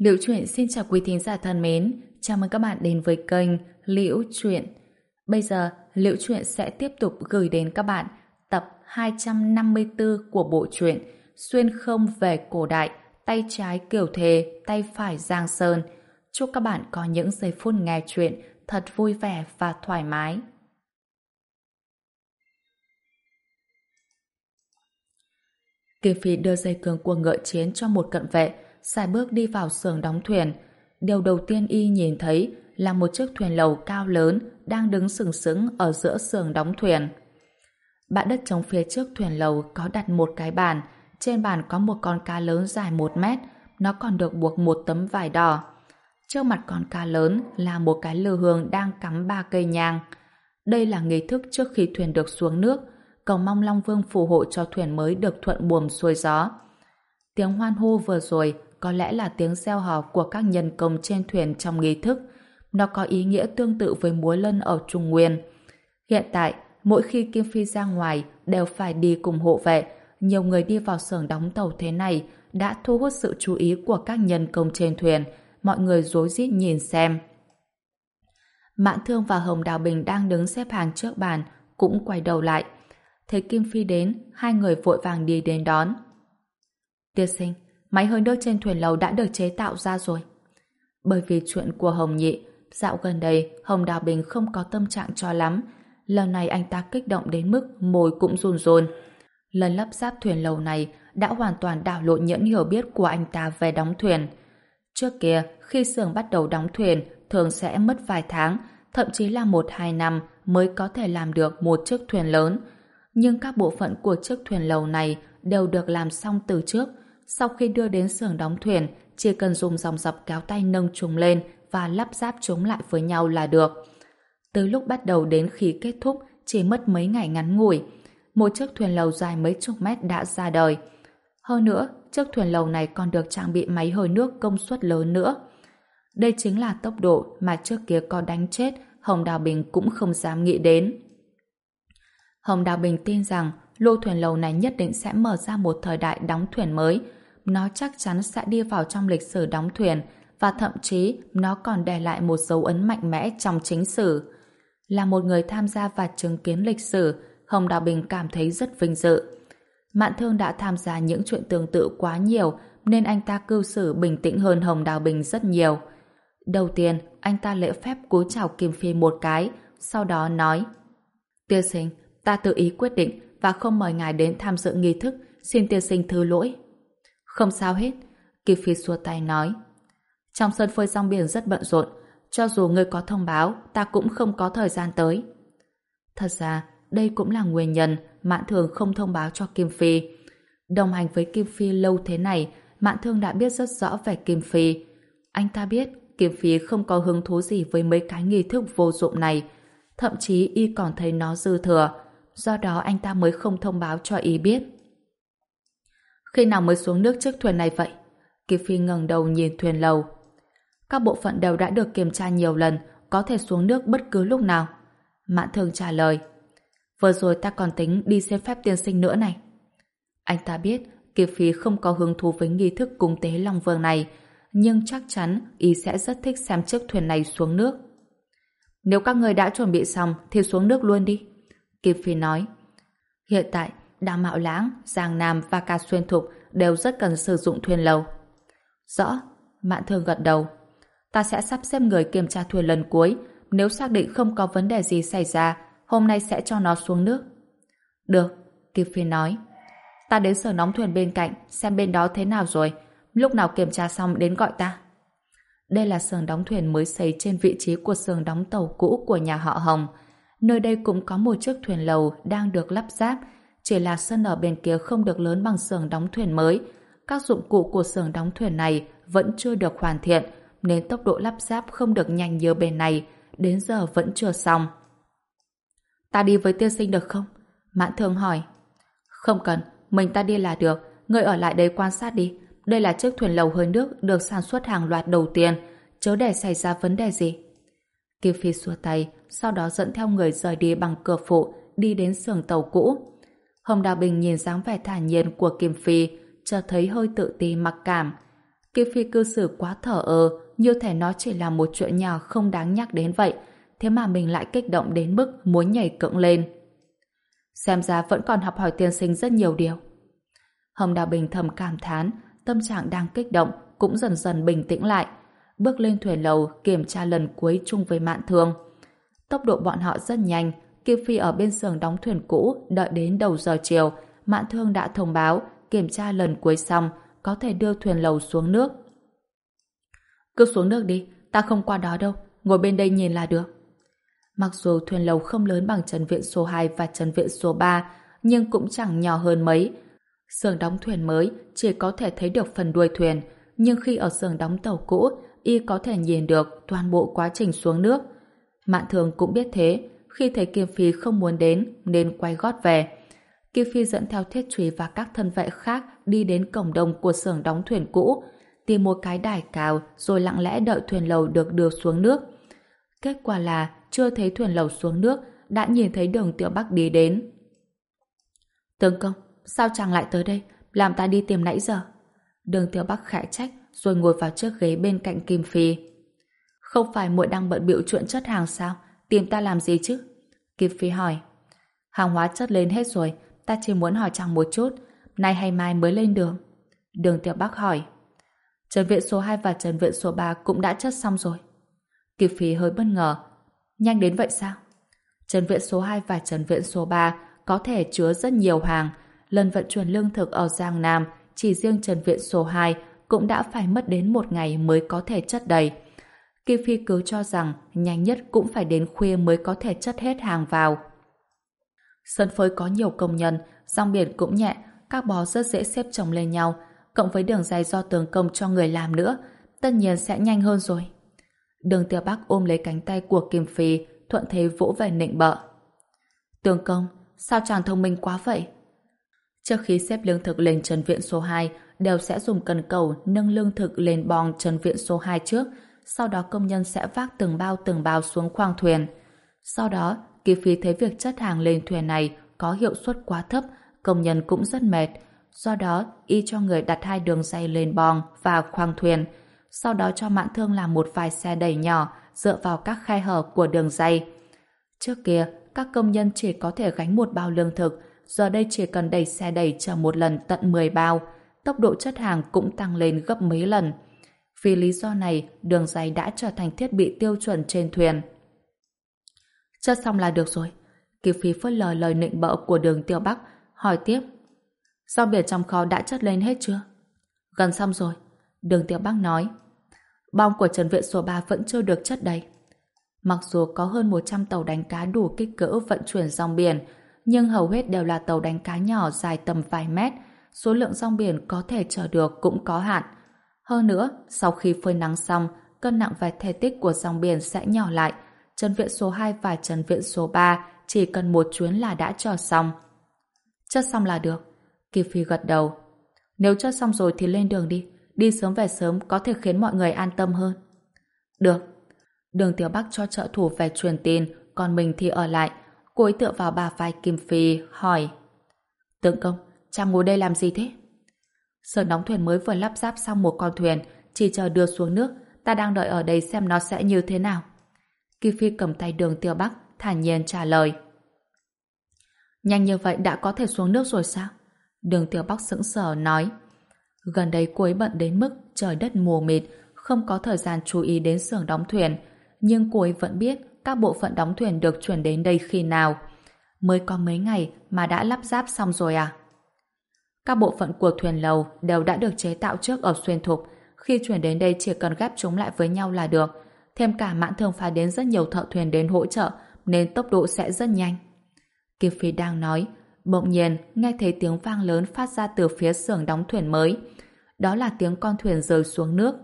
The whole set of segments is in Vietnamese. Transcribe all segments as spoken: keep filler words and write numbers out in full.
Liễu Chuyện xin chào quý thính giả thân mến, chào mừng các bạn đến với kênh Liễu Chuyện. Bây giờ, Liễu Chuyện sẽ tiếp tục gửi đến các bạn tập hai trăm năm mươi tư của bộ truyện Xuyên không về cổ đại, tay trái Kiều Thề, tay phải Giang Sơn. Chúc các bạn có những giây phút nghe chuyện thật vui vẻ và thoải mái. Kim Phi đưa dây cương của ngựa chiến cho một cận vệ, xài bước đi vào xưởng đóng thuyền. Điều đầu tiên y nhìn thấy là một chiếc thuyền lầu cao lớn đang đứng sừng sững ở giữa xưởng đóng thuyền. Bãi đất trống phía trước thuyền lầu có đặt một cái bàn, trên bàn có một con cá lớn dài một mét, nó còn được buộc một tấm vải đỏ. Trước mặt con cá lớn là một cái lư hương đang cắm ba cây nhang. Đây là nghi thức trước khi thuyền được xuống nước, cầu mong Long Vương phù hộ cho thuyền mới được thuận buồm xuôi gió. Tiếng hoan hô vừa rồi có lẽ là tiếng reo hò của các nhân công trên thuyền trong nghi thức. Nó có ý nghĩa tương tự với múa lân ở Trung Nguyên. Hiện tại, mỗi khi Kim Phi ra ngoài đều phải đi cùng hộ vệ. Nhiều người đi vào xưởng đóng tàu thế này đã thu hút sự chú ý của các nhân công trên thuyền. Mọi người rối rít nhìn xem. Mãn Thương và Hồng Đào Bình đang đứng xếp hàng trước bàn cũng quay đầu lại. Thấy Kim Phi đến, hai người vội vàng đi đến đón. Tiên sinh, máy hơi nước trên thuyền lầu đã được chế tạo ra rồi. Bởi vì chuyện của Hồng Nhị, dạo gần đây Hồng Đào Bình không có tâm trạng cho lắm. Lần này anh ta kích động đến mức môi cũng run run. Lần lắp ráp thuyền lầu này đã hoàn toàn đảo lộn những hiểu biết của anh ta về đóng thuyền. Trước kia, khi xưởng bắt đầu đóng thuyền, thường sẽ mất vài tháng, thậm chí là một hai năm mới có thể làm được một chiếc thuyền lớn. Nhưng các bộ phận của chiếc thuyền lầu này đều được làm xong từ trước. Sau khi đưa đến xưởng đóng thuyền, chỉ cần dùng dòng dập kéo tay nâng chúng lên và lắp ráp chúng lại với nhau là được. Từ lúc bắt đầu đến khi kết thúc chỉ mất mấy ngày ngắn ngủi. Một chiếc thuyền lầu dài mấy chục mét đã ra đời. Hơn nữa, chiếc thuyền lầu này còn được trang bị máy hơi nước công suất lớn nữa. Đây chính là tốc độ mà trước kia có đánh chết Hồng Đào Bình cũng không dám nghĩ đến. Hồng Đào Bình tin rằng lô thuyền lầu này nhất định sẽ mở ra một thời đại đóng thuyền mới. Nó chắc chắn sẽ đi vào trong lịch sử đóng thuyền và thậm chí nó còn để lại một dấu ấn mạnh mẽ trong chính sử. Là một người tham gia và chứng kiến lịch sử, Hồng Đào Bình cảm thấy rất vinh dự. Mạn Thương đã tham gia những chuyện tương tự quá nhiều nên anh ta cư xử bình tĩnh hơn Hồng Đào Bình rất nhiều. Đầu tiên, anh ta lễ phép cúi chào Kim Phi một cái, sau đó nói: Tiên sinh, ta tự ý quyết định và không mời ngài đến tham dự nghi thức, xin tiên sinh thứ lỗi. Không sao hết, Kim Phi xua tay nói. Trong sân phơi rong biển rất bận rộn, cho dù ngươi có thông báo, ta cũng không có thời gian tới. Thật ra, đây cũng là nguyên nhân Mạn Thương không thông báo cho Kim Phi. Đồng hành với Kim Phi lâu thế này, Mạn Thương đã biết rất rõ về Kim Phi. Anh ta biết Kim Phi không có hứng thú gì với mấy cái nghi thức vô dụng này, thậm chí y còn thấy nó dư thừa, do đó anh ta mới không thông báo cho y biết. Khi nào mới xuống nước chiếc thuyền này vậy? Kim Phi ngẩng đầu nhìn thuyền lầu. Các bộ phận đều đã được kiểm tra nhiều lần, có thể xuống nước bất cứ lúc nào. Mạn Thương trả lời. Vừa rồi ta còn tính đi xin phép tiên sinh nữa này. Anh ta biết Kim Phi không có hứng thú với nghi thức cúng tế Long Vương này, nhưng chắc chắn y sẽ rất thích xem chiếc thuyền này xuống nước. Nếu các người đã chuẩn bị xong thì xuống nước luôn đi, Kim Phi nói. Hiện tại, Đào Mạo Lãng, Giang Nam và cả Xuyên Thục đều rất cần sử dụng thuyền lầu. Rõ, Mạn Thương gật đầu. Ta sẽ sắp xếp người kiểm tra thuyền lần cuối, nếu xác định không có vấn đề gì xảy ra, hôm nay sẽ cho nó xuống nước. Được, Kim Phi nói. Ta đến sở đóng thuyền bên cạnh, xem bên đó thế nào rồi, lúc nào kiểm tra xong đến gọi ta. Đây là xưởng đóng thuyền mới xây trên vị trí của xưởng đóng tàu cũ của nhà họ Hồng. Nơi đây cũng có một chiếc thuyền lầu đang được lắp ráp, chỉ là sân ở bên kia không được lớn bằng xưởng đóng thuyền mới. Các dụng cụ của xưởng đóng thuyền này vẫn chưa được hoàn thiện, nên tốc độ lắp ráp không được nhanh như bên này, đến giờ vẫn chưa xong. Ta đi với tiên sinh được không? Mãn Thương hỏi. Không cần, mình ta đi là được, ngươi ở lại đây quan sát đi. Đây là chiếc thuyền lầu hơi nước được sản xuất hàng loạt đầu tiên, chớ để xảy ra vấn đề gì. Kim Phi xua tay, sau đó dẫn theo người rời đi bằng cửa phụ, đi đến xưởng tàu cũ. Hồng Đào Bình nhìn dáng vẻ thản nhiên của Kim Phi, chợt thấy hơi tự ti mặc cảm. Kim Phi cư xử quá thờ ơ, như thể nó chỉ là một chuyện nhỏ không đáng nhắc đến vậy, thế mà mình lại kích động đến mức muốn nhảy cẫng lên. Xem ra vẫn còn học hỏi tiên sinh rất nhiều điều. Hồng Đào Bình thầm cảm thán, tâm trạng đang kích động cũng dần dần bình tĩnh lại, bước lên thuyền lầu kiểm tra lần cuối chung với Mạn Thương. Tốc độ bọn họ rất nhanh. Kim Phi ở bên xưởng đóng thuyền cũ đợi đến đầu giờ chiều, Mạn Thương đã thông báo kiểm tra lần cuối xong có thể đưa thuyền lầu xuống nước. Cứ xuống nước đi, ta không qua đó đâu, ngồi bên đây nhìn là được. Mặc dù thuyền lầu không lớn bằng trần viện số hai và trần viện số ba, nhưng cũng chẳng nhỏ hơn mấy. Xưởng đóng thuyền mới chỉ có thể thấy được phần đuôi thuyền, nhưng khi ở xưởng đóng tàu cũ, y có thể nhìn được toàn bộ quá trình xuống nước. Mạn Thường cũng biết thế, khi thấy Kim Phi không muốn đến nên quay gót về. Kim Phi dẫn theo Thiết Trùy và các thân vệ khác đi đến cổng đông của xưởng đóng thuyền cũ, tìm một cái đài cao rồi lặng lẽ đợi thuyền lầu được đưa xuống nước. Kết quả là chưa thấy thuyền lầu xuống nước đã nhìn thấy Đường Tiểu Bắc đi đến. Tướng công, sao chàng lại tới đây, làm ta đi tìm nãy giờ? Đường Tiểu Bắc khẽ trách rồi ngồi vào chiếc ghế bên cạnh Kim Phi. Không phải muội đang bận bịu chuyện chất hàng sao? Tìm ta làm gì chứ? Kim Phi hỏi. Hàng hóa chất lên hết rồi, ta chỉ muốn hỏi chàng một chút, nay hay mai mới lên đường? Đường Tiểu Bắc hỏi. Trần viện số hai và trần viện số ba cũng đã chất xong rồi. Kim Phi hơi bất ngờ. Nhanh đến vậy sao? Trần viện số hai và trần viện số ba có thể chứa rất nhiều hàng. Lần vận chuyển lương thực ở Giang Nam, chỉ riêng trần viện số hai cũng đã phải mất đến một ngày mới có thể chất đầy. Kim Phi cứ cho rằng nhanh nhất cũng phải đến khuya mới có thể chất hết hàng vào. Sân phơi có nhiều công nhân, rong biển cũng nhẹ, các bó rất dễ xếp chồng lên nhau, cộng với đường dây do tướng công cho người làm nữa, tất nhiên sẽ nhanh hơn rồi. Đường Tiểu Bắc ôm lấy cánh tay của Kim Phi, thuận thế vỗ về nịnh bợ. Tướng công, sao chàng thông minh quá vậy? Trước khi xếp lương thực lên trần viện số hai, đều sẽ dùng cần cầu nâng lương thực lên bong trần viện số hai trước, sau đó công nhân sẽ vác từng bao từng bao xuống khoang thuyền. Sau đó, Kim Phi thấy việc chất hàng lên thuyền này có hiệu suất quá thấp, công nhân cũng rất mệt. Do đó, y cho người đặt hai đường dây lên bong và khoang thuyền, sau đó cho Mạn Thương làm một vài xe đẩy nhỏ dựa vào các khe hở của đường dây. Trước kia, các công nhân chỉ có thể gánh một bao lương thực, giờ đây chỉ cần đẩy xe đẩy chở một lần tận mười bao, tốc độ chất hàng cũng tăng lên gấp mấy lần. Vì lý do này, đường dây đã trở thành thiết bị tiêu chuẩn trên thuyền. Chất xong là được rồi. Kim Phi phớt lờ lời nịnh bợ của Đường Tiểu Bắc, hỏi tiếp. Rau biển trong kho đã chất lên hết chưa? Gần xong rồi. Đường Tiểu Bắc nói. Bong của trần viện số ba vẫn chưa được chất đầy. Mặc dù có hơn một trăm tàu đánh cá đủ kích cỡ vận chuyển rong biển, nhưng hầu hết đều là tàu đánh cá nhỏ dài tầm vài mét, số lượng rong biển có thể chở được cũng có hạn. Hơn nữa, sau khi phơi nắng xong, cân nặng và thể tích của rong biển sẽ nhỏ lại. Trần viện số hai và trần viện số ba chỉ cần một chuyến là đã chở xong. Chất xong là được. Kim Phi gật đầu. Nếu chất xong rồi thì lên đường đi. Đi sớm về sớm có thể khiến mọi người an tâm hơn. Được. Đường Tiểu Bắc cho trợ thủ về truyền tin, còn mình thì ở lại. Cô ấy tựa vào bả vai Kim Phi, hỏi. Tướng công, chàng ngồi đây làm gì thế? Sở đóng thuyền mới vừa lắp ráp xong một con thuyền, chỉ chờ đưa xuống nước. Ta đang đợi ở đây xem nó sẽ như thế nào. Kim Phi cầm tay Đường Tiểu Bắc, thản nhiên trả lời. Nhanh như vậy đã có thể xuống nước rồi sao? Đường Tiểu Bắc sững sờ nói. Gần đây cô ấy bận đến mức trời đất mù mịt, không có thời gian chú ý đến xưởng đóng thuyền, nhưng cô ấy vẫn biết các bộ phận đóng thuyền được chuyển đến đây khi nào. Mới có mấy ngày mà đã lắp ráp xong rồi à? Các bộ phận của thuyền lầu đều đã được chế tạo trước ở Xuyên Thục, khi chuyển đến đây chỉ cần ghép chúng lại với nhau là được. Thêm cả Mạn Thương phái đến rất nhiều thợ thuyền đến hỗ trợ, nên tốc độ sẽ rất nhanh. Kim Phi đang nói, bỗng nhiên nghe thấy tiếng vang lớn phát ra từ phía xưởng đóng thuyền mới. Đó là tiếng con thuyền rơi xuống nước.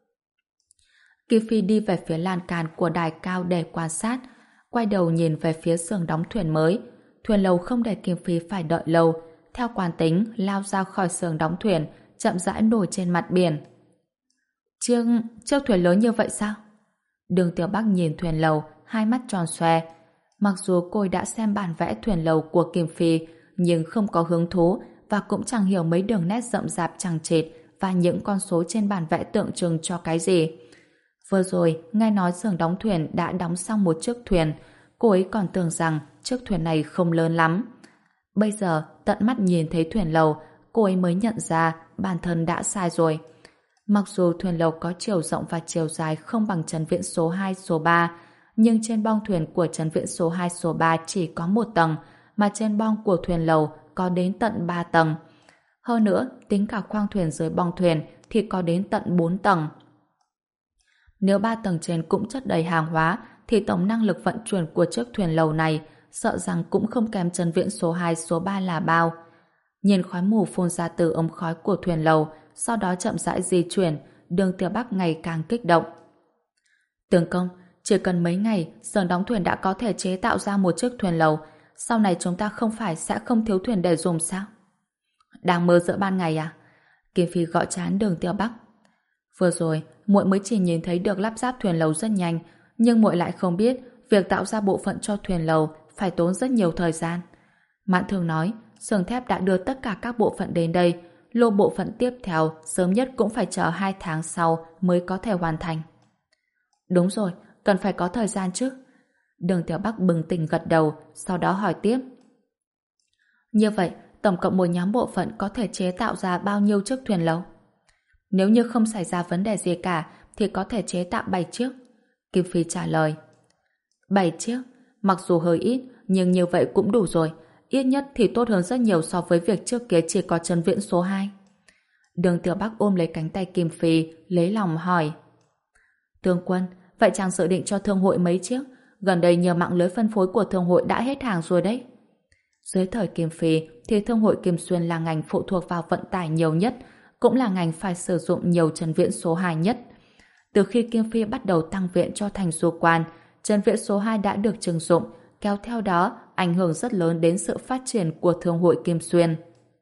Kim Phi đi về phía lan can của đài cao để quan sát, quay đầu nhìn về phía xưởng đóng thuyền mới. Thuyền lầu không để Kim Phi phải đợi lâu, theo quán tính lao ra khỏi xưởng đóng thuyền, chậm rãi nổi trên mặt biển. Chiếc, chiếc thuyền lớn như vậy sao? Đường Tiểu Bắc nhìn thuyền lầu, hai mắt tròn xoe. Mặc dù cô đã xem bản vẽ thuyền lầu của Kim Phi, nhưng không có hứng thú và cũng chẳng hiểu mấy đường nét rậm rạp chằng chịt và những con số trên bản vẽ tượng trưng cho cái gì. Vừa rồi, nghe nói xưởng đóng thuyền đã đóng xong một chiếc thuyền, cô ấy còn tưởng rằng chiếc thuyền này không lớn lắm. Bây giờ, tận mắt nhìn thấy thuyền lầu, cô ấy mới nhận ra bản thân đã sai rồi. Mặc dù thuyền lầu có chiều rộng và chiều dài không bằng trấn viễn số hai, số ba, nhưng trên bong thuyền của trấn viễn số hai, số ba chỉ có một tầng, mà trên bong của thuyền lầu có đến tận ba tầng. Hơn nữa, tính cả khoang thuyền dưới bong thuyền thì có đến tận bốn tầng. Nếu ba tầng trên cũng chất đầy hàng hóa, thì tổng năng lực vận chuyển của chiếc thuyền lầu này sợ rằng cũng không kém trấn viễn số hai, số ba là bao. Nhìn khói mù phun ra từ ống khói của thuyền lầu, sau đó chậm rãi di chuyển, Đường Tiểu Bắc ngày càng kích động. Tướng công, chỉ cần mấy ngày, xưởng đóng thuyền đã có thể chế tạo ra một chiếc thuyền lầu. Sau này chúng ta không phải sẽ không thiếu thuyền để dùng sao? Đang mơ giữa ban ngày à? Kim Phi gõ trán Đường Tiểu Bắc. Vừa rồi, muội mới chỉ nhìn thấy được lắp ráp thuyền lầu rất nhanh, nhưng muội lại không biết việc tạo ra bộ phận cho thuyền lầu phải tốn rất nhiều thời gian. Mạn Thường nói, xưởng thép đã đưa tất cả các bộ phận đến đây, lô bộ phận tiếp theo sớm nhất cũng phải chờ hai tháng sau mới có thể hoàn thành. Đúng rồi, cần phải có thời gian chứ. Đường Tiểu Bắc bừng tỉnh gật đầu, sau đó hỏi tiếp. Như vậy, tổng cộng một nhóm bộ phận có thể chế tạo ra bao nhiêu chiếc thuyền lầu? Nếu như không xảy ra vấn đề gì cả, thì có thể chế tạo bảy chiếc. Kim Phi trả lời. bảy chiếc? Mặc dù hơi ít, nhưng như vậy cũng đủ rồi. Ít nhất thì tốt hơn rất nhiều so với việc trước kia chỉ có trấn viễn số hai. Đường Tiểu Bắc ôm lấy cánh tay Kim Phi, lấy lòng hỏi. Tướng quân, vậy chàng dự định cho thương hội mấy chiếc? Gần đây nhờ mạng lưới phân phối của thương hội đã hết hàng rồi đấy. Dưới thời Kim Phi thì thương hội Kim Xuyên là ngành phụ thuộc vào vận tải nhiều nhất, cũng là ngành phải sử dụng nhiều trấn viễn số hai nhất. Từ khi Kim Phi bắt đầu tăng viện cho thành du quan, trấn viễn số hai đã được trừng dụng, kéo theo đó ảnh hưởng rất lớn đến sự phát triển của thương hội Kim Xuyên.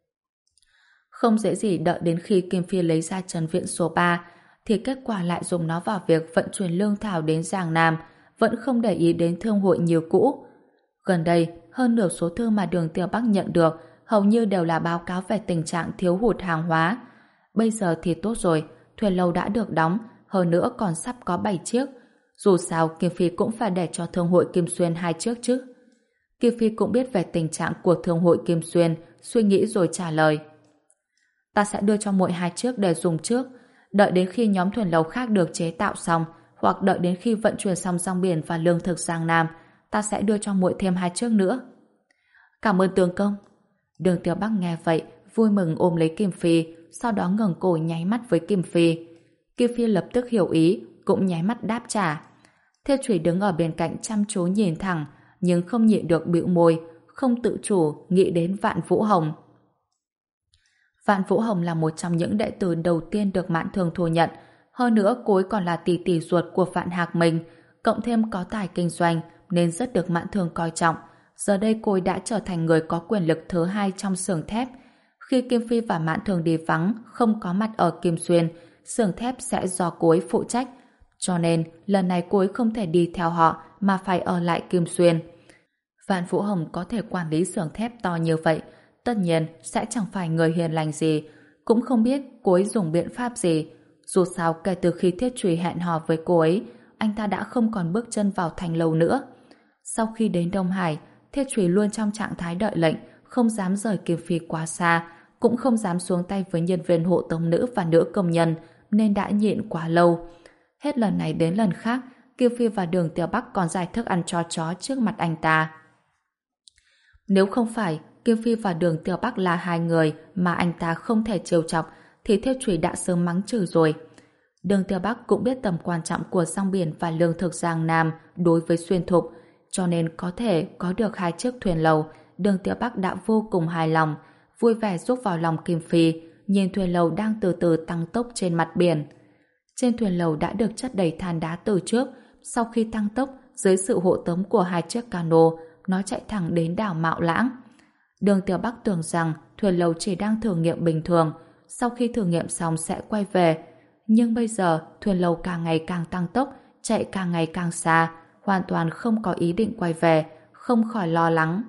Không dễ gì đợi đến khi Kim Phi lấy ra trấn viễn số ba, thì kết quả lại dùng nó vào việc vận chuyển lương thảo đến Giang Nam, vẫn không để ý đến thương hội như cũ. Gần đây, hơn nửa số thư mà Đường Tiểu Bắc nhận được hầu như đều là báo cáo về tình trạng thiếu hụt hàng hóa. Bây giờ thì tốt rồi, thuyền lầu đã được đóng, hơn nữa còn sắp có bảy chiếc. Dù sao, Kim Phi cũng phải để cho thương hội Kim Xuyên hai chiếc chứ. Kim Phi cũng biết về tình trạng của thương hội Kim Xuyên, suy nghĩ rồi trả lời. Ta sẽ đưa cho muội hai chiếc để dùng trước, đợi đến khi nhóm thuyền lầu khác được chế tạo xong, hoặc đợi đến khi vận chuyển xong rong biển và lương thực Giang Nam, ta sẽ đưa cho muội thêm hai chiếc nữa. Cảm ơn tướng công. Đường Tiểu Bắc nghe vậy, vui mừng ôm lấy Kim Phi, sau đó ngẩng cổ nháy mắt với Kim Phi. Kim Phi lập tức hiểu ý, cũng nháy mắt đáp trả. Theo Chủy đứng ở bên cạnh chăm chú nhìn thẳng, nhưng không nhịn được bĩu môi, không tự chủ nghĩ đến Vạn Vũ Hồng. Vạn Vũ Hồng là một trong những đệ tử đầu tiên được Mạn Thường thu nhận, hơn nữa cô ấy còn là tỷ tỷ ruột của Vạn Hạc Minh, cộng thêm có tài kinh doanh nên rất được Mạn Thường coi trọng. Giờ đây cô ấy đã trở thành người có quyền lực thứ hai trong xưởng thép. Khi Kim Phi và Mạn Thường đi vắng, không có mặt ở Kim Xuyên, xưởng thép sẽ do cô ấy phụ trách. Cho nên, lần này cô ấy không thể đi theo họ mà phải ở lại Kim Xuyên. Vạn Vũ Hồng có thể quản lý xưởng thép to như vậy, tất nhiên sẽ chẳng phải người hiền lành gì, cũng không biết cô ấy dùng biện pháp gì. Dù sao kể từ khi Thiết Chủy hẹn hò với cô ấy, anh ta đã không còn bước chân vào thành lâu nữa. Sau khi đến Đông Hải, Thiết Chủy luôn trong trạng thái đợi lệnh, không dám rời Kim Phi quá xa, cũng không dám xuống tay với nhân viên hộ tống nữ và nữ công nhân, nên đã nhịn quá lâu. Hết lần này đến lần khác, Kim Phi và Đường Tiểu Bắc còn giải thức ăn cho chó trước mặt anh ta. Nếu không phải Kim Phi và Đường Tiểu Bắc là hai người mà anh ta không thể trêu chọc, thì Thiết Chủy đã sớm mắng chửi rồi. Đường Tiểu Bắc cũng biết tầm quan trọng của rong biển và lương thực Giang Nam đối với Xuyên Thục, cho nên có thể có được hai chiếc thuyền lầu, Đường Tiểu Bắc đã vô cùng hài lòng, vui vẻ rúc vào lòng Kim Phi, nhìn thuyền lầu đang từ từ tăng tốc trên mặt biển. Trên thuyền lầu đã được chất đầy than đá từ trước, sau khi tăng tốc, dưới sự hộ tống của hai chiếc cano, nó chạy thẳng đến đảo Mạo Lãng. Đường Tiểu Bắc tưởng rằng thuyền lầu chỉ đang thử nghiệm bình thường, sau khi thử nghiệm xong sẽ quay về. Nhưng bây giờ, thuyền lầu càng ngày càng tăng tốc, chạy càng ngày càng xa, hoàn toàn không có ý định quay về, không khỏi lo lắng.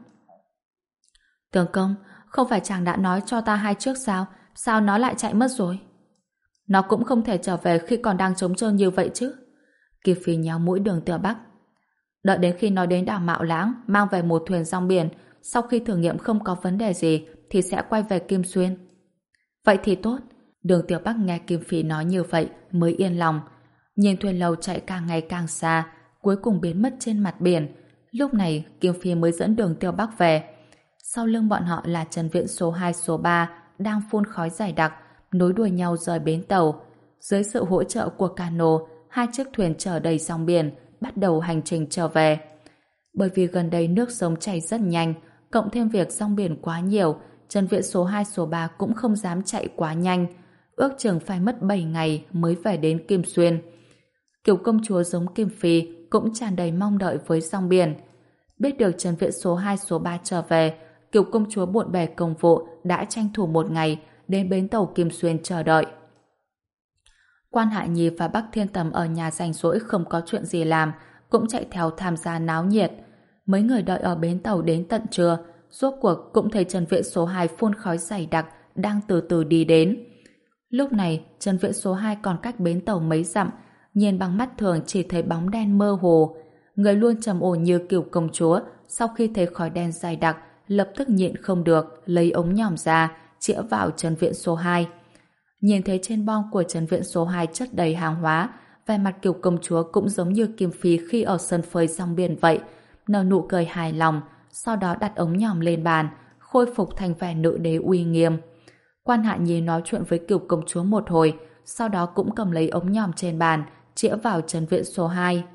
Tướng công, không phải chàng đã nói cho ta hai chiếc sao? Sao nó lại chạy mất rồi? Nó cũng không thể trở về khi còn đang trống trơn như vậy chứ. Kim Phi nhéo mũi Đường Tiểu Bắc. Đợi đến khi nó đến đảo Mạo Lãng mang về một thuyền rong biển, sau khi thử nghiệm không có vấn đề gì thì sẽ quay về Kim Xuyên. Vậy thì tốt. Đường Tiểu Bắc nghe Kim Phi nói như vậy mới yên lòng. Nhìn thuyền lầu chạy càng ngày càng xa, cuối cùng biến mất trên mặt biển. Lúc này Kim Phi mới dẫn Đường Tiểu Bắc về. Sau lưng bọn họ là Trần Viễn số hai số ba đang phun khói dày đặc, nối đuôi nhau rời bến tàu. Dưới sự hỗ trợ của cano, hai chiếc thuyền chở đầy rong biển bắt đầu hành trình trở về. Bởi vì gần đây nước sông chảy rất nhanh, cộng thêm việc rong biển quá nhiều, Trần Viễn số hai số ba cũng không dám chạy quá nhanh. Ước chừng phải mất bảy ngày mới về đến Kim Xuyên. Kiểu công chúa giống Kim Phi cũng tràn đầy mong đợi với rong biển. Biết được Trần Viễn số hai số ba trở về, Kiểu công chúa bộn bề công vụ đã tranh thủ một ngày đến bến tàu Kim Xuyên chờ đợi. Quan Hạ Nhi và Bắc Thiên Tầm ở nhà rảnh rỗi không có chuyện gì làm, cũng chạy theo tham gia náo nhiệt. Mấy người đợi ở bến tàu đến tận trưa, rốt cuộc cũng thấy Trần Viễn số hai phun khói dày đặc đang từ từ đi đến. Lúc này, Trần Viễn số hai còn cách bến tàu mấy dặm, nhìn bằng mắt thường chỉ thấy bóng đen mơ hồ. Người luôn trầm ổn như Kiểu công chúa, sau khi thấy khói đen dày đặc, lập tức nhịn không được, lấy ống nhòm ra, chĩa vào Trần Viễn số hai. Nhìn thấy trên bong của Trần Viễn số hai chất đầy hàng hóa, vẻ mặt Kiểu công chúa cũng giống như Kim Phi khi ở sân phơi rong biển vậy, nở nụ cười hài lòng, sau đó đặt ống nhòm lên bàn, khôi phục thành vẻ nữ đế uy nghiêm. Quan Hạ Nhi nói chuyện với Kiểu công chúa một hồi, sau đó cũng cầm lấy ống nhòm trên bàn, chĩa vào Trần Viễn số hai.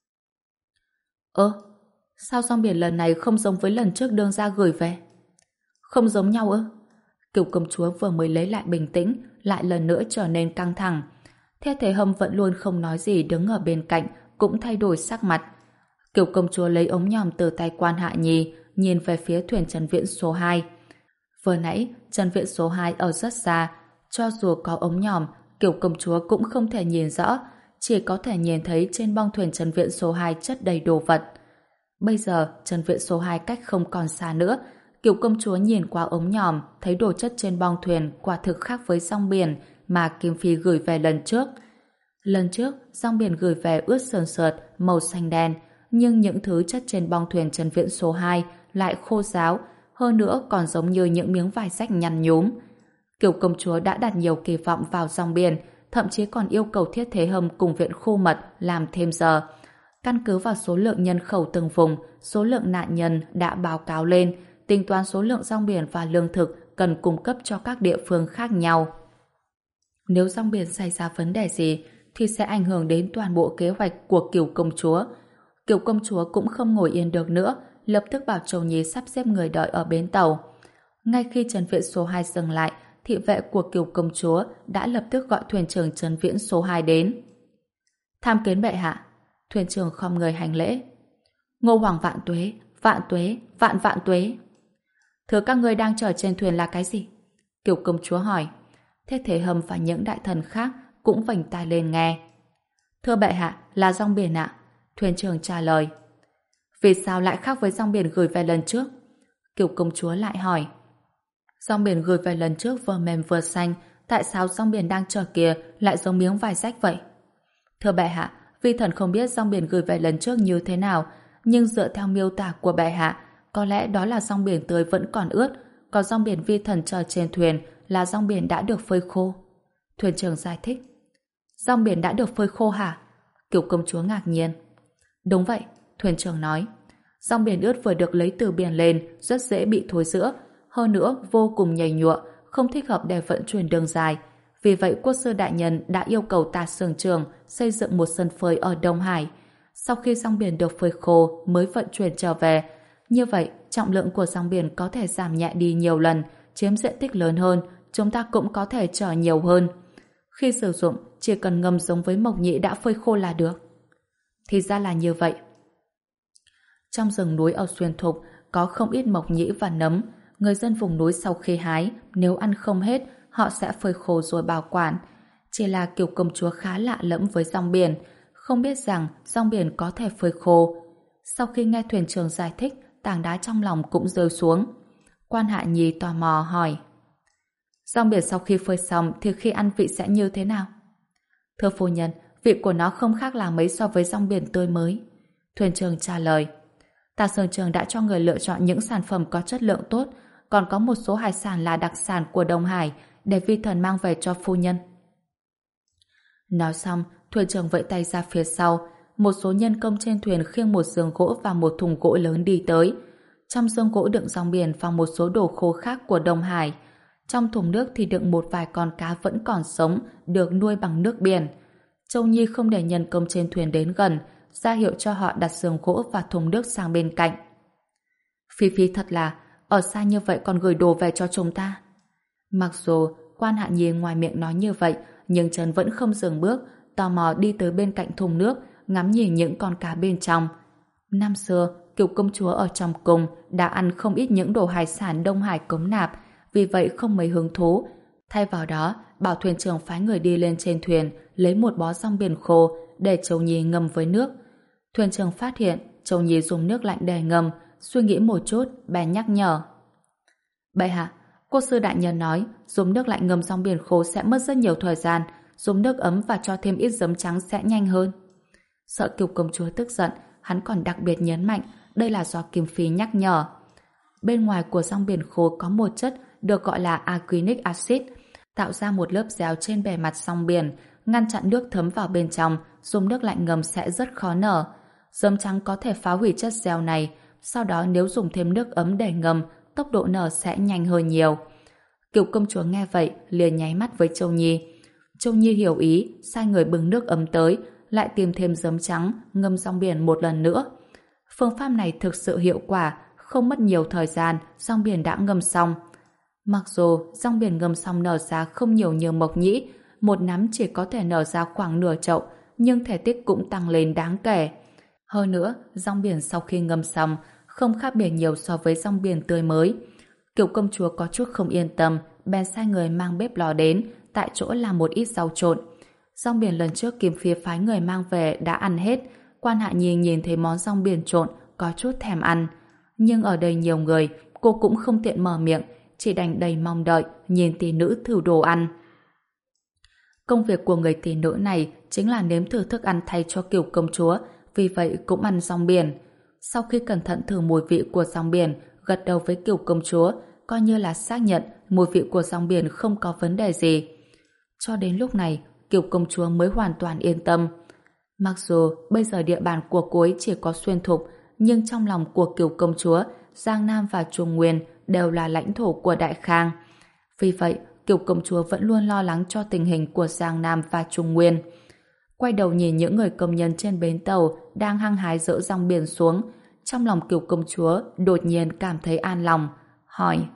Ơ, sao rong biển lần này không giống với lần trước đương gia gửi về? Không giống nhau ư? Kiểu công chúa vừa mới lấy lại bình tĩnh, lại lần nữa trở nên căng thẳng. Theo Thế Hâm vẫn luôn không nói gì đứng ở bên cạnh, cũng thay đổi sắc mặt. Kiểu công chúa lấy ống nhòm từ tay Quan Hạ Nhi, nhìn về phía thuyền Trần Viễn số hai. Vừa nãy, Trần Viễn số hai ở rất xa, cho dù có ống nhòm, Kiểu công chúa cũng không thể nhìn rõ, chỉ có thể nhìn thấy trên bong thuyền Trần Viễn số hai chất đầy đồ vật. Bây giờ, Trần Viễn số hai cách không còn xa nữa, Kiểu công chúa nhìn qua ống nhòm, thấy đồ chất trên bong thuyền quả thực khác với rong biển mà Kim Phi gửi về lần trước. Lần trước, rong biển gửi về ướt sờn sượt, màu xanh đen, nhưng những thứ chất trên bong thuyền Trần Viễn số hai lại khô ráo, hơn nữa còn giống như những miếng vải rách nhăn nhúm. Kiểu công chúa đã đặt nhiều kỳ vọng vào rong biển, thậm chí còn yêu cầu Thiết Thế Hâm cùng viện khu mật làm thêm giờ. Căn cứ vào số lượng nhân khẩu từng vùng, số lượng nạn nhân đã báo cáo lên, tính toán số lượng rong biển và lương thực cần cung cấp cho các địa phương khác nhau. Nếu rong biển xảy ra vấn đề gì, thì sẽ ảnh hưởng đến toàn bộ kế hoạch của Kiều công chúa. Kiều công chúa cũng không ngồi yên được nữa, lập tức bảo Châu Nhi sắp xếp người đợi ở bến tàu. Ngay khi Trần Viễn số hai dừng lại, thị vệ của Kiều công chúa đã lập tức gọi thuyền trưởng Trần Viễn số hai đến. Tham kiến bệ hạ. Thuyền trưởng khom người hành lễ. Ngô Hoàng vạn tuế, vạn tuế, vạn vạn tuế. Thứ các ngươi đang chở trên thuyền là cái gì? Kiều công chúa hỏi. Thế Thế Hâm và những đại thần khác cũng vành tai lên nghe. Thưa bệ hạ, là rong biển ạ. Thuyền trưởng trả lời. Vì sao lại khác với rong biển gửi về lần trước? Kiều công chúa lại hỏi. Rong biển gửi về lần trước vừa mềm vừa xanh, tại sao rong biển đang chở kia lại giống miếng vải rách vậy? Thưa bệ hạ, vi thần không biết rong biển gửi về lần trước như thế nào, nhưng dựa theo miêu tả của bệ hạ, có lẽ đó là rong biển tươi vẫn còn ướt, còn rong biển vi thần chở trên thuyền là rong biển đã được phơi khô. Thuyền trưởng giải thích. Rong biển đã được phơi khô hả? Kiều công chúa ngạc nhiên. Đúng vậy, thuyền trưởng nói. Rong biển ướt vừa được lấy từ biển lên, rất dễ bị thối rữa, hơn nữa vô cùng nhầy nhụa, không thích hợp để vận chuyển đường dài. Vì vậy quốc sư đại nhân đã yêu cầu Tả Xưởng Trường xây dựng một sân phơi ở Đông Hải. Sau khi rong biển được phơi khô mới vận chuyển trở về. Như vậy, trọng lượng của rong biển có thể giảm nhẹ đi nhiều lần, chiếm diện tích lớn hơn, chúng ta cũng có thể chở nhiều hơn. Khi sử dụng, chỉ cần ngâm giống với mộc nhĩ đã phơi khô là được. Thì ra là như vậy. Trong rừng núi ở Xuyên Thục có không ít mộc nhĩ và nấm. Người dân vùng núi sau khi hái, nếu ăn không hết, họ sẽ phơi khô rồi bảo quản. Chỉ là Kiều công chúa khá lạ lẫm với rong biển, không biết rằng rong biển có thể phơi khô. Sau khi nghe thuyền trưởng giải thích, tảng đá trong lòng cũng rơi xuống. Quan Hạ Nhi tò mò hỏi. Rong biển sau khi phơi xong thì khi ăn vị sẽ như thế nào? Thưa phu nhân, vị của nó không khác là mấy so với rong biển tươi mới. Thuyền trưởng trả lời. Tạ Sơn Trường đã cho người lựa chọn những sản phẩm có chất lượng tốt, còn có một số hải sản là đặc sản của Đông Hải để vi thần mang về cho phu nhân. Nói xong, thuyền trưởng vẫy tay ra phía sau. Một số nhân công trên thuyền khiêng một giường gỗ và một thùng gỗ lớn đi tới. Trong giường gỗ đựng rong biển và một số đồ khô khác của Đông Hải. Trong thùng nước thì đựng một vài con cá vẫn còn sống, được nuôi bằng nước biển. Châu Nhi không để nhân công trên thuyền đến gần, ra hiệu cho họ đặt giường gỗ và thùng nước sang bên cạnh. Phi Phi thật là, ở xa như vậy còn gửi đồ về cho chúng ta. Mặc dù Quan Hạ Nhi ngoài miệng nói như vậy, nhưng chân vẫn không dừng bước, tò mò đi tới bên cạnh thùng nước, ngắm nhìn những con cá bên trong. Năm xưa, Kiều công chúa ở trong cung đã ăn không ít những đồ hải sản Đông Hải cống nạp, vì vậy không mấy hứng thú. Thay vào đó, bảo thuyền trưởng phái người đi lên trên thuyền, lấy một bó rong biển khô để Châu Nhi ngâm với nước. Thuyền trưởng phát hiện Châu Nhi dùng nước lạnh để ngâm, suy nghĩ một chút, bèn nhắc nhở. Bệ hạ, cô sư đại nhân nói dùng nước lạnh ngâm rong biển khô sẽ mất rất nhiều thời gian, dùng nước ấm và cho thêm ít giấm trắng sẽ nhanh hơn. Sợ Kiều công chúa tức giận, hắn còn đặc biệt nhấn mạnh đây là do Kim Phi nhắc nhở. Bên ngoài của rong biển khô có một chất được gọi là arginic acid, tạo ra một lớp dẻo trên bề mặt rong biển, ngăn chặn nước thấm vào bên trong, dùng nước lạnh ngâm sẽ rất khó nở. Giấm trắng có thể phá hủy chất dẻo này, sau đó nếu dùng thêm nước ấm để ngâm, tốc độ nở sẽ nhanh hơn nhiều. Kiều công chúa nghe vậy, liền nháy mắt với Châu Nhi. Châu Nhi hiểu ý, sai người bưng nước ấm tới, lại tìm thêm giấm trắng, ngâm rong biển một lần nữa. Phương pháp này thực sự hiệu quả, không mất nhiều thời gian, rong biển đã ngâm xong. Mặc dù rong biển ngâm xong nở ra không nhiều như mộc nhĩ, một nắm chỉ có thể nở ra khoảng nửa chậu, nhưng thể tích cũng tăng lên đáng kể. Hơn nữa, rong biển sau khi ngâm xong không khác biệt nhiều so với rong biển tươi mới. Kiều công chúa có chút không yên tâm, bèn sai người mang bếp lò đến, tại chỗ làm một ít rau trộn. Rong biển lần trước Kim Phi phái người mang về đã ăn hết, Quan Hạ Nhi nhìn thấy món rong biển trộn có chút thèm ăn. Nhưng ở đây nhiều người, cô cũng không tiện mở miệng, chỉ đành đầy mong đợi nhìn tỷ nữ thử đồ ăn. Công việc của người tỷ nữ này chính là nếm thử thức ăn thay cho Kiều công chúa, vì vậy cũng ăn rong biển. Sau khi cẩn thận thử mùi vị của rong biển, gật đầu với Kiều công chúa, coi như là xác nhận mùi vị của rong biển không có vấn đề gì. Cho đến lúc này, Kiều công chúa mới hoàn toàn yên tâm. Mặc dù bây giờ địa bàn của cô ấy chỉ có Xuyên Thục, nhưng trong lòng của Kiều công chúa, Giang Nam và Trung Nguyên đều là lãnh thổ của Đại Khang. Vì vậy, Kiều công chúa vẫn luôn lo lắng cho tình hình của Giang Nam và Trung Nguyên. Quay đầu nhìn những người công nhân trên bến tàu đang hăng hái dỡ rong biển xuống, trong lòng Kiều công chúa đột nhiên cảm thấy an lòng, hỏi: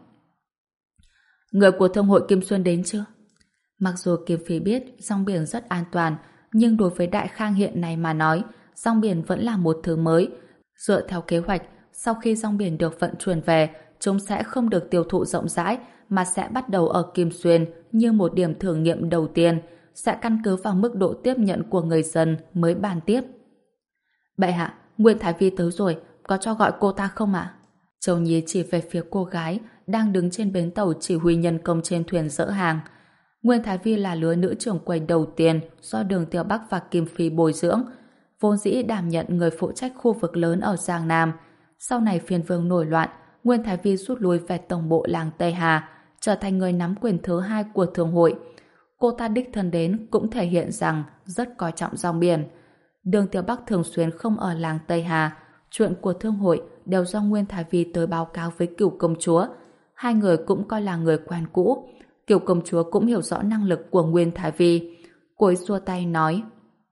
Người của Thương hội Kim Xuân đến chưa? Mặc dù Kim Phi biết rong biển rất an toàn, nhưng đối với Đại Khang hiện nay mà nói, rong biển vẫn là một thứ mới. Dựa theo kế hoạch, sau khi rong biển được vận chuyển về, chúng sẽ không được tiêu thụ rộng rãi, mà sẽ bắt đầu ở Kim Xuyên như một điểm thử nghiệm đầu tiên, sẽ căn cứ vào mức độ tiếp nhận của người dân mới bàn tiếp. Bệ hạ, Nguyên Thái Vi tới rồi, có cho gọi cô ta không ạ? Châu Nhi chỉ về phía cô gái đang đứng trên bến tàu chỉ huy nhân công trên thuyền dỡ hàng. Nguyên Thái Vi là lứa nữ trưởng quầy đầu tiên do Đường Tiêu Bắc và Kim Phi bồi dưỡng, vốn dĩ đảm nhận người phụ trách khu vực lớn ở Giang Nam. Sau này phiên vương nổi loạn, Nguyên Thái Vi rút lui về tổng bộ làng Tây Hà, trở thành người nắm quyền thứ hai của thương hội. Cô ta đích thân đến cũng thể hiện rằng rất coi trọng rong biển. Đường Tiêu Bắc thường xuyên không ở làng Tây Hà, chuyện của thương hội đều do Nguyên Thái Vi tới báo cáo với Cửu công chúa. Hai người cũng coi là người quen cũ. Cửu công chúa cũng hiểu rõ năng lực của Nguyên Thái Vi. Cô ấy xua tay nói: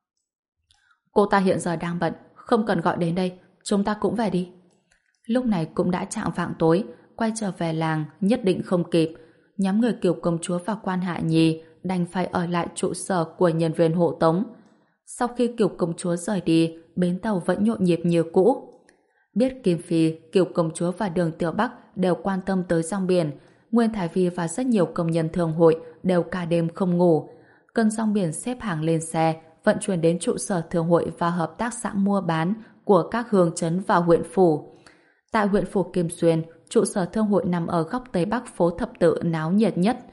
Cô ta hiện giờ đang bận, không cần gọi đến đây, chúng ta cũng về đi. Lúc này cũng đã chạng vạng tối, quay trở về làng nhất định không kịp. Nhóm người Kiều công chúa và Quan Hạ Nhi đành phải ở lại trụ sở của nhân viên hộ tống. Sau khi Kiều công chúa rời đi, bến tàu vẫn nhộn nhịp như cũ. Biết Kim Phi, Kiều công chúa và Đường Tiểu Bắc đều quan tâm tới rong biển, Nguyên Thái Vi và rất nhiều công nhân thương hội đều cả đêm không ngủ. Cơn rong biển xếp hàng lên xe, vận chuyển đến trụ sở thương hội và hợp tác xã mua bán của các hương trấn và huyện phủ. Tại huyện phủ Kim Xuyên, trụ sở thương hội nằm ở góc tây bắc phố Thập Tự náo nhiệt nhất.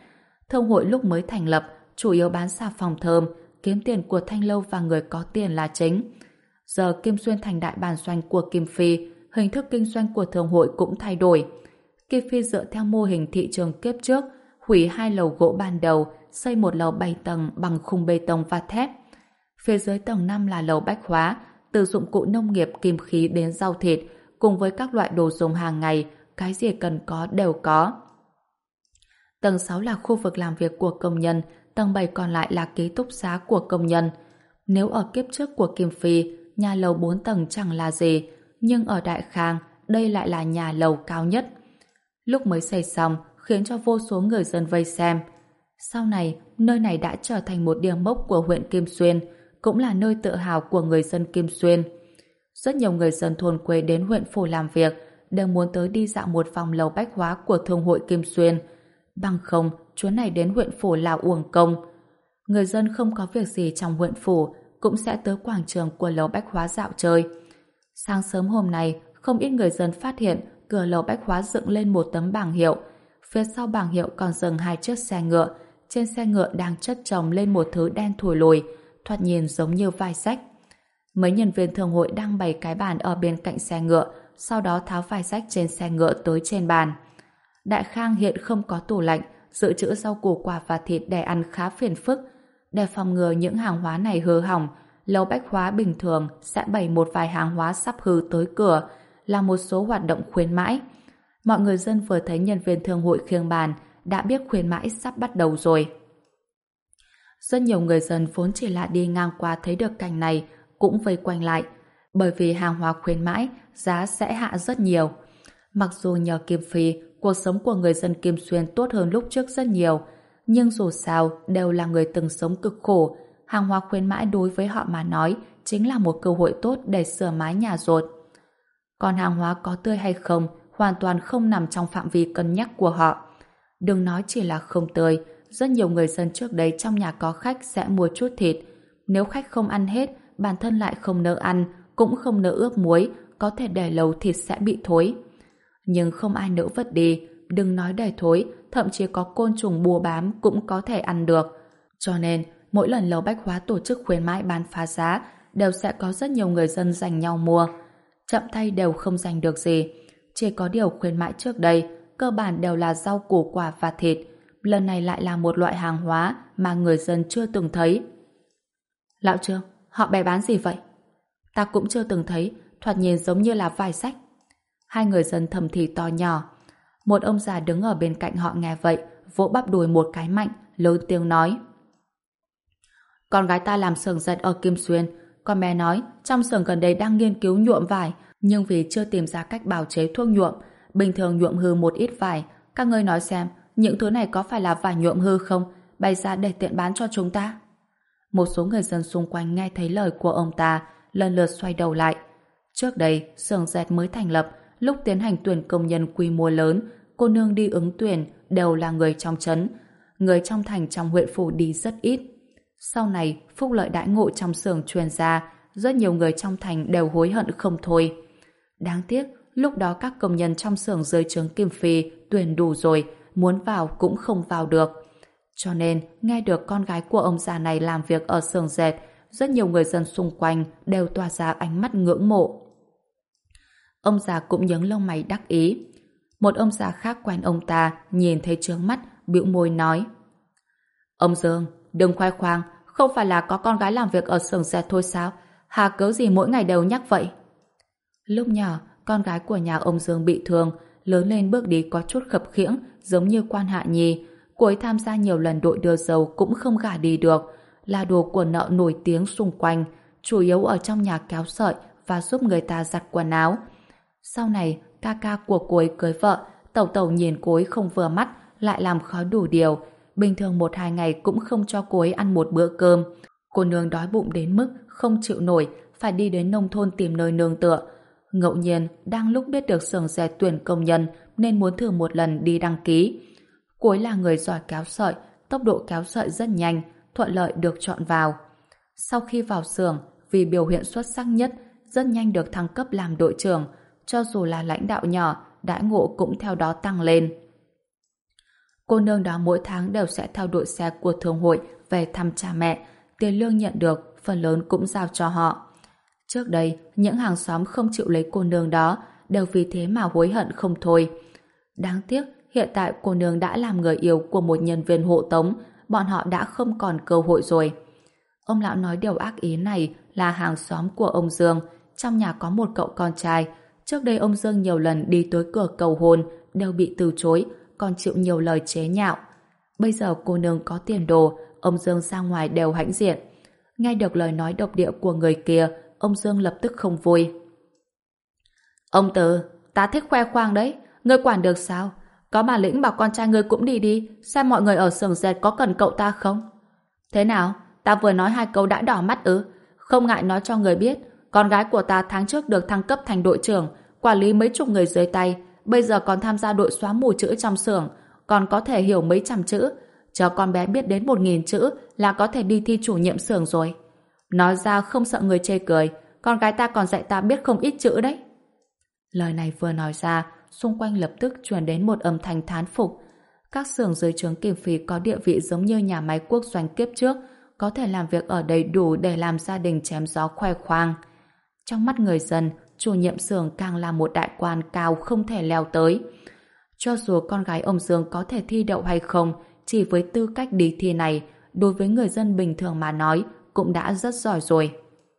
Thương hội lúc mới thành lập chủ yếu bán xà phòng thơm, kiếm tiền của Thanh Lâu và người có tiền là chính. Giờ Kim Xuyên thành đại bản doanh của Kim Phi, hình thức kinh doanh của thương hội cũng thay đổi. Kim Phi dựa theo mô hình thị trường kiếp trước, hủy hai lầu gỗ ban đầu, xây một lầu bảy tầng bằng khung bê tông và thép. Phía dưới tầng năm là lầu bách hóa, từ dụng cụ nông nghiệp kim khí đến rau thịt, cùng với các loại đồ dùng hàng ngày, cái gì cần có đều có. Tầng sáu là khu vực làm việc của công nhân, tầng bảy còn lại là ký túc xá của công nhân. Nếu ở kiếp trước của Kim Phi, nhà lầu bốn tầng chẳng là gì, nhưng ở Đại Khang, đây lại là nhà lầu cao nhất. Lúc mới xây xong, khiến cho vô số người dân vây xem. Sau này, nơi này đã trở thành một điểm mốc của huyện Kim Xuyên, cũng là nơi tự hào của người dân Kim Xuyên. Rất nhiều người dân thôn quê đến huyện phủ làm việc, đều muốn tới đi dạo một vòng lầu bách hóa của thương hội Kim Xuyên. Bằng không, chuyến này đến huyện phủ là uổng công. Người dân không có việc gì trong huyện phủ, cũng sẽ tới quảng trường của lầu bách hóa dạo chơi. Sáng sớm hôm nay, không ít người dân phát hiện cửa lầu bách hóa dựng lên một tấm bảng hiệu. Phía sau bảng hiệu còn dừng hai chiếc xe ngựa. Trên xe ngựa đang chất chồng lên một thứ đen thùi lùi, thoạt nhìn giống như vai sách. Mấy nhân viên thương hội đang bày cái bàn ở bên cạnh xe ngựa, sau đó tháo vai sách trên xe ngựa tới trên bàn. Đại Khang hiện không có tủ lạnh, dự trữ rau củ quả và thịt để ăn khá phiền phức. Để phòng ngừa những hàng hóa này hư hỏng, lầu bách hóa bình thường sẽ bày một vài hàng hóa sắp hư tới cửa, là một số hoạt động khuyến mãi. Mọi người dân vừa thấy nhân viên thương hội khiêng bàn đã biết khuyến mãi sắp bắt đầu rồi. Rất nhiều người dân vốn chỉ là đi ngang qua thấy được cảnh này cũng vây quanh lại, bởi vì hàng hóa khuyến mãi giá sẽ hạ rất nhiều. Mặc dù nhờ Kim Phi, cuộc sống của người dân Kim Xuyên tốt hơn lúc trước rất nhiều, nhưng dù sao đều là người từng sống cực khổ, hàng hóa khuyến mãi đối với họ mà nói chính là một cơ hội tốt để sửa mái nhà ruột. Còn hàng hóa có tươi hay không hoàn toàn không nằm trong phạm vi cân nhắc của họ. Đừng nói chỉ là không tươi, rất nhiều người dân trước đây trong nhà có khách sẽ mua chút thịt. Nếu khách không ăn hết, bản thân lại không nỡ ăn, cũng không nỡ ướp muối, có thể để lâu thịt sẽ bị thối. Nhưng không ai nỡ vứt đi, đừng nói để thối, thậm chí có côn trùng bùa bám cũng có thể ăn được. Cho nên, mỗi lần lầu bách hóa tổ chức khuyến mãi bán phá giá, đều sẽ có rất nhiều người dân giành nhau mua. Chậm tay đều không giành được gì. Chỉ có điều khuyến mãi trước đây, cơ bản đều là rau củ quả và thịt. Lần này lại là một loại hàng hóa mà người dân chưa từng thấy. Lão Trương, họ bày bán gì vậy? Ta cũng chưa từng thấy, thoạt nhìn giống như là vải sách. Hai người dân thầm thì to nhỏ. Một ông già đứng ở bên cạnh họ nghe vậy, vỗ bắp đùi một cái mạnh, lớn tiếng nói. Con gái ta làm xưởng dệt ở Kim Xuyên, con bé nói trong xưởng gần đây đang nghiên cứu nhuộm vải, nhưng vì chưa tìm ra cách bào chế thuốc nhuộm, bình thường nhuộm hư một ít vải. Các ngươi nói xem, những thứ này có phải là vải nhuộm hư không? Bày ra để tiện bán cho chúng ta. Một số người dân xung quanh nghe thấy lời của ông ta, lần lượt xoay đầu lại. Trước đây, xưởng dệt mới thành lập, lúc tiến hành tuyển công nhân quy mô lớn, cô nương đi ứng tuyển đều là người trong trấn. Người trong thành trong huyện phủ đi rất ít. Sau này, phúc lợi đãi ngộ trong xưởng truyền ra, rất nhiều người trong thành đều hối hận không thôi. Đáng tiếc, lúc đó các công nhân trong xưởng dưới trướng Kim Phi tuyển đủ rồi, muốn vào cũng không vào được. Cho nên, nghe được con gái của ông già này làm việc ở xưởng dệt, rất nhiều người dân xung quanh đều tỏa ra ánh mắt ngưỡng mộ. Ông già cũng nhướng lông mày đắc ý. Một ông già khác quen ông ta, nhìn thấy chướng mắt, bĩu môi nói. Ông Dương, đừng khoe khoang, không phải là có con gái làm việc ở xưởng dệt thôi sao? Hà cớ gì mỗi ngày đều nhắc vậy? Lúc nhỏ, con gái của nhà ông Dương bị thương, lớn lên bước đi có chút khập khiễng, giống như Quan Hạ Nhi. Cô ấy tham gia nhiều lần đội đưa dâu cũng không gả đi được, là đồ của nợ nổi tiếng xung quanh, chủ yếu ở trong nhà kéo sợi và giúp người ta giặt quần áo. Sau này, ca ca của cô ấy cưới vợ, tẩu tẩu nhìn cô ấy không vừa mắt, lại làm khó đủ điều. Bình thường một hai ngày cũng không cho cô ấy ăn một bữa cơm. Cô nương đói bụng đến mức không chịu nổi, phải đi đến nông thôn tìm nơi nương tựa. Ngẫu nhiên, đang lúc biết được xưởng dệt tuyển công nhân nên muốn thử một lần đi đăng ký. Cô ấy là người giỏi kéo sợi, tốc độ kéo sợi rất nhanh, thuận lợi được chọn vào. Sau khi vào xưởng, vì biểu hiện xuất sắc nhất, rất nhanh được thăng cấp làm đội trưởng. Cho dù là lãnh đạo nhỏ, đãi ngộ cũng theo đó tăng lên. Cô nương đó mỗi tháng đều sẽ theo đội xe của thương hội về thăm cha mẹ, tiền lương nhận được phần lớn cũng giao cho họ. Trước đây, những hàng xóm không chịu lấy cô nương đó đều vì thế mà hối hận không thôi. Đáng tiếc, hiện tại cô nương đã làm người yêu của một nhân viên hộ tống, bọn họ đã không còn cơ hội rồi. Ông lão nói điều ác ý này là hàng xóm của ông Dương, trong nhà có một cậu con trai. Trước đây ông Dương nhiều lần đi tới cửa cầu hôn, đều bị từ chối, còn chịu nhiều lời chế nhạo. Bây giờ cô nương có tiền đồ, ông Dương ra ngoài đều hãnh diện. Nghe được lời nói độc địa của người kia, ông Dương lập tức không vui. Ông Từ, ta thích khoe khoang đấy, ngươi quản được sao? Có bản lĩnh bảo con trai ngươi cũng đi đi, xem mọi người ở xưởng dệt có cần cậu ta không? Thế nào? Ta vừa nói hai câu đã đỏ mắt ư? Không ngại nói cho người biết, con gái của ta tháng trước được thăng cấp thành đội trưởng, quản lý mấy chục người dưới tay, bây giờ còn tham gia đội xóa mù chữ trong xưởng, còn có thể hiểu mấy trăm chữ. Chờ con bé biết đến một nghìn chữ là có thể đi thi chủ nhiệm xưởng rồi. Nói ra không sợ người chê cười, con gái ta còn dạy ta biết không ít chữ đấy. Lời này vừa nói ra, xung quanh lập tức truyền đến một âm thanh thán phục. Các xưởng dưới trướng Kim Phi có địa vị giống như nhà máy quốc doanh kiếp trước, có thể làm việc ở đây đủ để làm gia đình chém gió khoe khoang. Trong mắt người dân, chủ nhiệm xưởng càng là một đại quan cao không thể leo tới. Cho dù con gái ông Dương có thể thi đậu hay không, chỉ với tư cách đi thi này, đối với người dân bình thường mà nói, cũng đã rất giỏi rồi.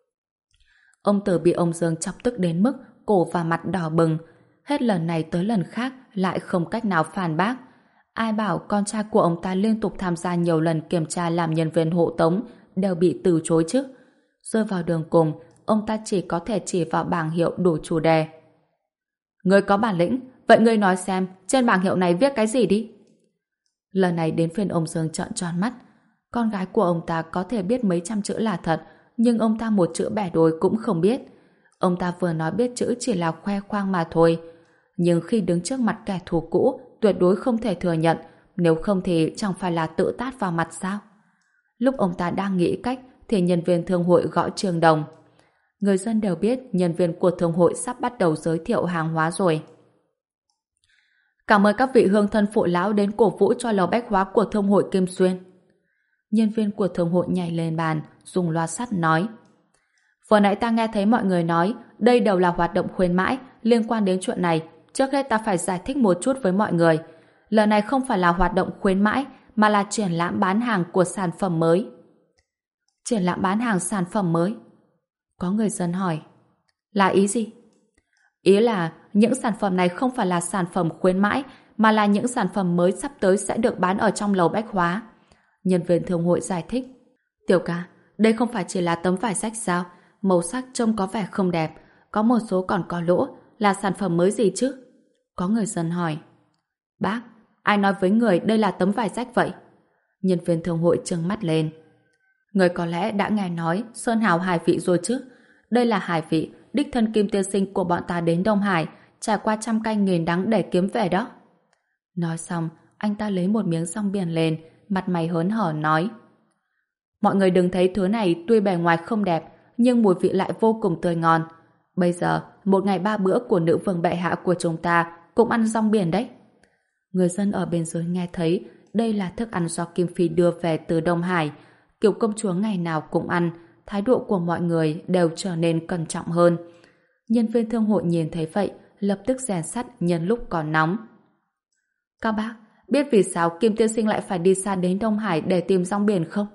Ông Tử bị ông Dương chọc tức đến mức cổ và mặt đỏ bừng. Hết lần này tới lần khác lại không cách nào phản bác. Ai bảo con trai của ông ta liên tục tham gia nhiều lần kiểm tra làm nhân viên hộ tống đều bị từ chối chứ. Rơi vào đường cùng, ông ta chỉ có thể chỉ vào bảng hiệu đủ chủ đề. Ngươi có bản lĩnh, vậy ngươi nói xem trên bảng hiệu này viết cái gì đi. Lần này đến phiên ông Dương trợn tròn mắt. Con gái của ông ta có thể biết mấy trăm chữ là thật, nhưng ông ta một chữ bẻ đôi cũng không biết. Ông ta vừa nói biết chữ chỉ là khoe khoang mà thôi. Nhưng khi đứng trước mặt kẻ thù cũ, tuyệt đối không thể thừa nhận, nếu không thì chẳng phải là tự tát vào mặt sao? Lúc ông ta đang nghĩ cách, thì nhân viên thương hội gõ chuông đồng. Người dân đều biết nhân viên của thương hội sắp bắt đầu giới thiệu hàng hóa rồi. Cảm ơn các vị hương thân phụ lão đến cổ vũ cho lò bách hóa của thương hội Kim Xuyên. Nhân viên của thương hội nhảy lên bàn, dùng loa sắt nói. Vừa nãy ta nghe thấy mọi người nói đây đều là hoạt động khuyến mãi liên quan đến chuyện này. Trước hết ta phải giải thích một chút với mọi người. Lần này không phải là hoạt động khuyến mãi mà là triển lãm bán hàng của sản phẩm mới. Triển lãm bán hàng sản phẩm mới? Có người dân hỏi. Là ý gì? Ý là những sản phẩm này không phải là sản phẩm khuyến mãi mà là những sản phẩm mới sắp tới sẽ được bán ở trong lầu bách hóa. Nhân viên thương hội giải thích. Tiểu ca, đây không phải chỉ là tấm vải rách sao? Màu sắc trông có vẻ không đẹp, có một số còn có lỗ, là sản phẩm mới gì chứ? Có người dân hỏi. Bác, ai nói với người đây là tấm vải rách vậy? Nhân viên thương hội trừng mắt lên. Người có lẽ đã nghe nói Sơn Hào hải vị rồi chứ? Đây là hải vị, đích thân Kim tiên sinh của bọn ta đến Đông Hải, trải qua trăm canh nghìn đắng để kiếm về đó. Nói xong, anh ta lấy một miếng rong biển lên, mặt mày hớn hở nói. Mọi người đừng thấy thứ này tuy bề ngoài không đẹp, nhưng mùi vị lại vô cùng tươi ngon. Bây giờ, một ngày ba bữa của nữ vương bệ hạ của chúng ta cũng ăn rong biển đấy. Người dân ở bên dưới nghe thấy đây là thức ăn do Kim Phi đưa về từ Đông Hải. Kiểu công chúa ngày nào cũng ăn, thái độ của mọi người đều trở nên cẩn trọng hơn. Nhân viên thương hội nhìn thấy vậy, lập tức rèn sắt nhân lúc còn nóng. Các bác, biết vì sao Kim tiên sinh lại phải đi xa đến Đông Hải để tìm rong biển không?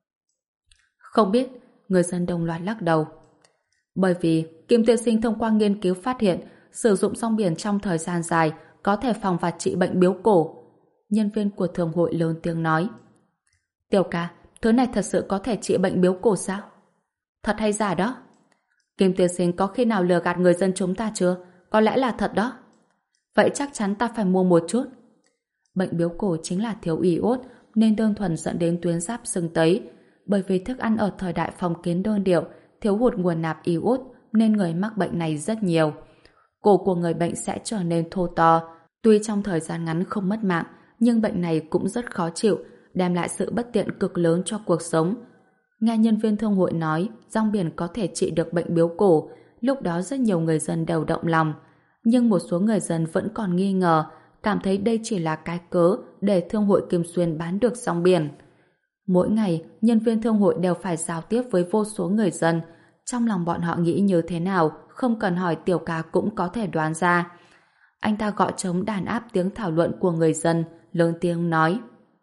Không biết, người dân đồng loạt lắc đầu. Bởi vì Kim tiên sinh thông qua nghiên cứu phát hiện sử dụng rong biển trong thời gian dài có thể phòng và trị bệnh biếu cổ. Nhân viên của thương hội lớn tiếng nói. Tiểu ca, thứ này thật sự có thể trị bệnh biếu cổ sao? Thật hay giả đó? Kim tiên sinh có khi nào lừa gạt người dân chúng ta chưa? Có lẽ là thật đó. Vậy chắc chắn ta phải mua một chút. Bệnh biếu cổ chính là thiếu iốt nên đơn thuần dẫn đến tuyến giáp sưng tấy. Bởi vì thức ăn ở thời đại phong kiến đơn điệu, thiếu hụt nguồn nạp iốt nên người mắc bệnh này rất nhiều. Cổ của người bệnh sẽ trở nên thô to. Tuy trong thời gian ngắn không mất mạng, nhưng bệnh này cũng rất khó chịu, đem lại sự bất tiện cực lớn cho cuộc sống. Nghe nhân viên thương hội nói rong biển có thể trị được bệnh biếu cổ, lúc đó rất nhiều người dân đều động lòng. Nhưng một số người dân vẫn còn nghi ngờ cảm thấy đây chỉ là cái cớ để Thương hội Kim Xuyên bán được rong biển. Mỗi ngày, nhân viên thương hội đều phải giao tiếp với vô số người dân. Trong lòng bọn họ nghĩ như thế nào, không cần hỏi Tiểu Ca cũng có thể đoán ra. Anh ta gõ trống đàn áp tiếng thảo luận của người dân, lớn tiếng nói.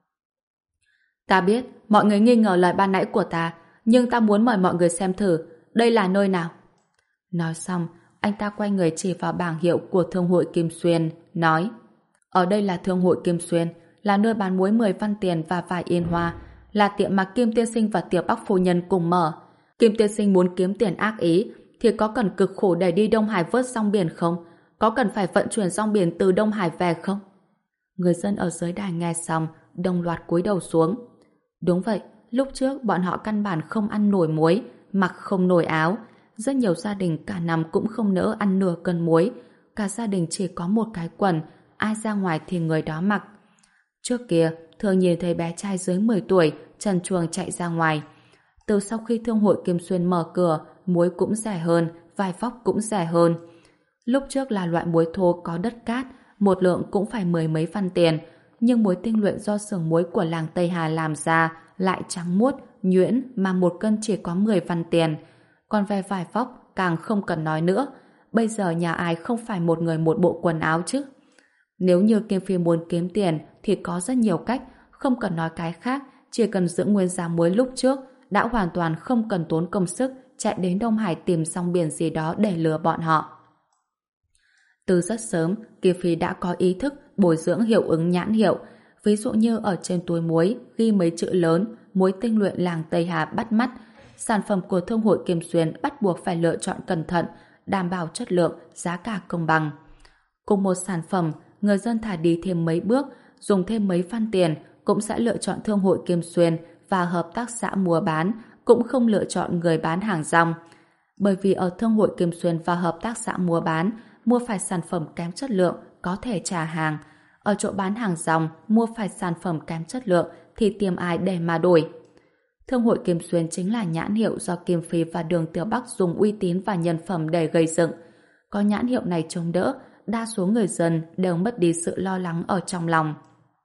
Ta biết, mọi người nghi ngờ lời ban nãy của ta, nhưng ta muốn mời mọi người xem thử, đây là nơi nào? Nói xong, anh ta quay người chỉ vào bảng hiệu của Thương hội Kim Xuyên, nói: ở đây là Thương hội Kim Xuyên, là nơi bán muối mười văn tiền và vải yên hoa, là tiệm mà Kim Tiên Sinh và Tiểu Bắc phu nhân cùng mở. Kim Tiên Sinh muốn kiếm tiền ác ý, thì có cần cực khổ để đi Đông Hải vớt rong biển không? Có cần phải vận chuyển rong biển từ Đông Hải về không? Người dân ở dưới đài nghe xong, đồng loạt cúi đầu xuống. Đúng vậy, lúc trước bọn họ căn bản không ăn nổi muối, mặc không nổi áo. Rất nhiều gia đình cả năm cũng không nỡ ăn nửa cân muối. Cả gia đình chỉ có một cái quần, ai ra ngoài thì người đó mặc. Trước kia, thường nhìn thấy bé trai dưới mười tuổi trần truồng chạy ra ngoài. Từ sau khi Thương hội Kim Xuyên mở cửa, muối cũng rẻ hơn, vải vóc cũng rẻ hơn. Lúc trước là loại muối thô có đất cát, một lượng cũng phải mười mấy văn tiền, nhưng muối tinh luyện do xưởng muối của làng Tây Hà làm ra lại trắng muốt, nhuyễn mà một cân chỉ có mười văn tiền. Còn về vải vóc càng không cần nói nữa, bây giờ nhà ai không phải một người một bộ quần áo chứ? Nếu như Kim Phi muốn kiếm tiền thì có rất nhiều cách, không cần nói cái khác, chỉ cần giữ nguyên giá muối lúc trước, đã hoàn toàn không cần tốn công sức chạy đến Đông Hải tìm rong biển gì đó để lừa bọn họ. Từ rất sớm, Kim Phi đã có ý thức bồi dưỡng hiệu ứng nhãn hiệu, ví dụ như ở trên túi muối ghi mấy chữ lớn muối tinh luyện làng Tây Hà bắt mắt. Sản phẩm của Thương hội Kim Xuyên bắt buộc phải lựa chọn cẩn thận, đảm bảo chất lượng, giá cả công bằng. Cùng một sản phẩm, người dân thả đi thêm mấy bước, dùng thêm mấy văn tiền cũng sẽ lựa chọn Thương hội Kim Xuyên và hợp tác xã mua bán, cũng không lựa chọn người bán hàng rong. Bởi vì ở Thương hội Kim Xuyên và hợp tác xã mua bán, mua phải sản phẩm kém chất lượng có thể trả hàng. Ở chỗ bán hàng rong, mua phải sản phẩm kém chất lượng thì tìm ai để mà đổi. Thương hội Kim Xuyên chính là nhãn hiệu do Kim Phi và Đường Tiểu Bắc dùng uy tín và nhân phẩm để gây dựng. Có nhãn hiệu này chống đỡ, đa số người dân đều mất đi sự lo lắng ở trong lòng.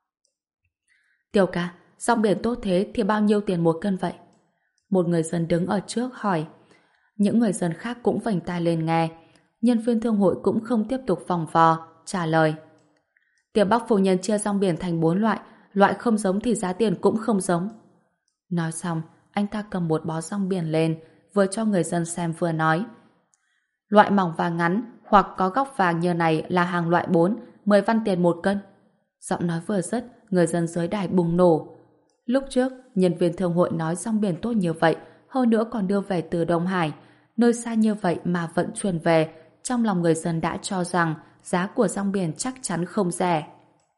Tiểu ca, rong biển tốt thế thì bao nhiêu tiền một cân vậy? Một người dân đứng ở trước hỏi. Những người dân khác cũng vành tai lên nghe. Nhân viên thương hội cũng không tiếp tục vòng vò, trả lời. Tiểu Bắc phu nhân chia rong biển thành bốn loại, loại không giống thì giá tiền cũng không giống. Nói xong, anh ta cầm một bó rong biển lên, vừa cho người dân xem vừa nói. Loại mỏng và ngắn, hoặc có góc vàng như này là hàng loại bốn, mười văn tiền một cân. Giọng nói vừa dứt, người dân dưới đài bùng nổ. Lúc trước, nhân viên thương hội nói rong biển tốt như vậy, hơn nữa còn đưa về từ Đông Hải. Nơi xa như vậy mà vận chuyển về, trong lòng người dân đã cho rằng giá của rong biển chắc chắn không rẻ.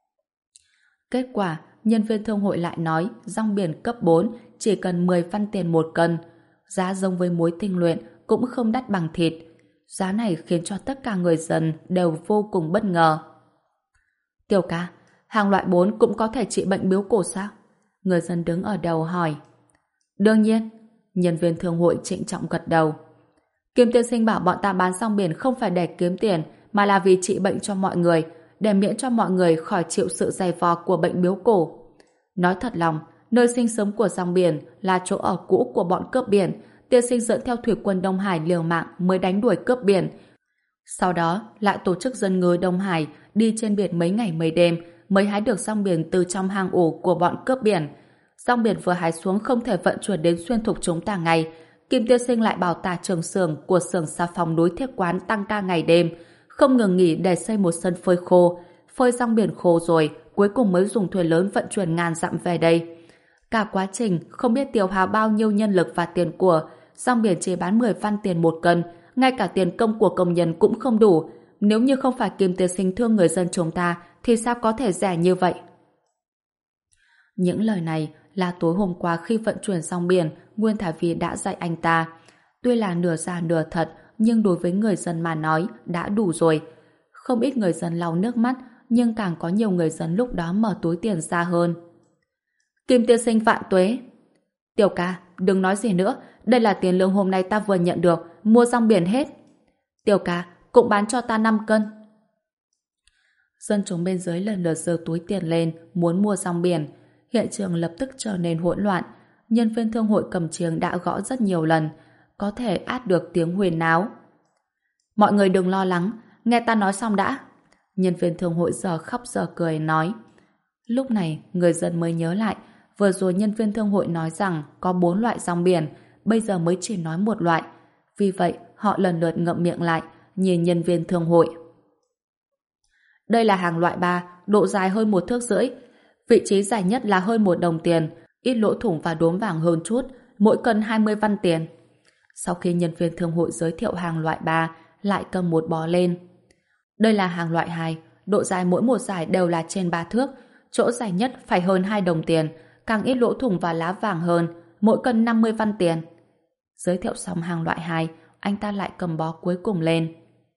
Kết quả, nhân viên thương hội lại nói rong biển cấp bốn chỉ cần mười văn tiền một cân. Giá giống với muối tinh luyện cũng không đắt bằng thịt. Giá này khiến cho tất cả người dân đều vô cùng bất ngờ. Tiểu ca, hàng loại bốn cũng có thể trị bệnh biếu cổ sao? Người dân đứng ở đầu hỏi. Đương nhiên, nhân viên thương hội trịnh trọng gật đầu. Kim tiên sinh bảo bọn ta bán rong biển không phải để kiếm tiền, mà là vì trị bệnh cho mọi người, để miễn cho mọi người khỏi chịu sự dày vò của bệnh biếu cổ. Nói thật lòng, nơi sinh sống của rong biển là chỗ ở cũ của bọn cướp biển. Tiên sinh dẫn theo thủy quân Đông Hải liều mạng mới đánh đuổi cướp biển. Sau đó lại tổ chức dân ngư Đông Hải đi trên biển mấy ngày mấy đêm mới hái được rong biển từ trong hang ổ của bọn cướp biển. Rong biển vừa hái xuống không thể vận chuyển đến xuyên thục chúng ta ngay. Kim tiên sinh lại bảo tả trưởng xưởng của xưởng xà phòng núi Thiết Quán tăng ca ngày đêm, không ngừng nghỉ để xây một sân phơi khô. Phơi rong biển khô rồi, cuối cùng mới dùng thuyền lớn vận chuyển ngàn dặm về đây. Cả quá trình không biết tiêu hao bao nhiêu nhân lực và tiền của. Rong biển chỉ bán mười văn tiền một cân, ngay cả tiền công của công nhân cũng không đủ. Nếu như không phải Kim tiên sinh thương người dân chúng ta thì sao có thể rẻ như vậy? Những lời này là tối hôm qua khi vận chuyển rong biển, Nguyên Thả Vi đã dạy anh ta. Tuy là nửa giả nửa thật, nhưng đối với người dân mà nói đã đủ rồi. Không ít người dân lau nước mắt, nhưng càng có nhiều người dân lúc đó mở túi tiền ra hơn. Kim tiên sinh vạn tuế. Tiểu ca, đừng nói gì nữa, đây là tiền lương hôm nay ta vừa nhận được, mua rong biển hết. Tiểu ca, cũng bán cho ta năm cân. Dân chúng bên dưới lần lượt giơ túi tiền lên muốn mua rong biển. Hiện trường lập tức trở nên hỗn loạn. Nhân viên thương hội cầm chiêng đã gõ rất nhiều lần, có thể át được tiếng huyên náo. Mọi người đừng lo lắng, nghe ta nói xong đã. Nhân viên thương hội giờ khóc giờ cười nói. Lúc này người dân mới nhớ lại, vừa rồi nhân viên thương hội nói rằng có bốn loại rong biển, bây giờ mới chỉ nói một loại. Vì vậy họ lần lượt ngậm miệng lại, nhìn nhân viên thương hội. Đây là hàng loại ba, độ dài hơn một thước rưỡi. Vị trí dài nhất là hơn một đồng tiền, ít lỗ thủng và đốm vàng hơn chút, mỗi cân hai mươi văn tiền. Sau khi nhân viên thương hội giới thiệu hàng loại ba, lại cầm một bó lên. Đây là hàng loại hai, độ dài mỗi một giải đều là trên ba thước, chỗ dài nhất phải hơn hai đồng tiền, càng ít lỗ thủng và lá vàng hơn, mỗi cân năm mươi văn tiền. Giới thiệu xong hàng loại hai, anh ta lại cầm bó cuối cùng lên.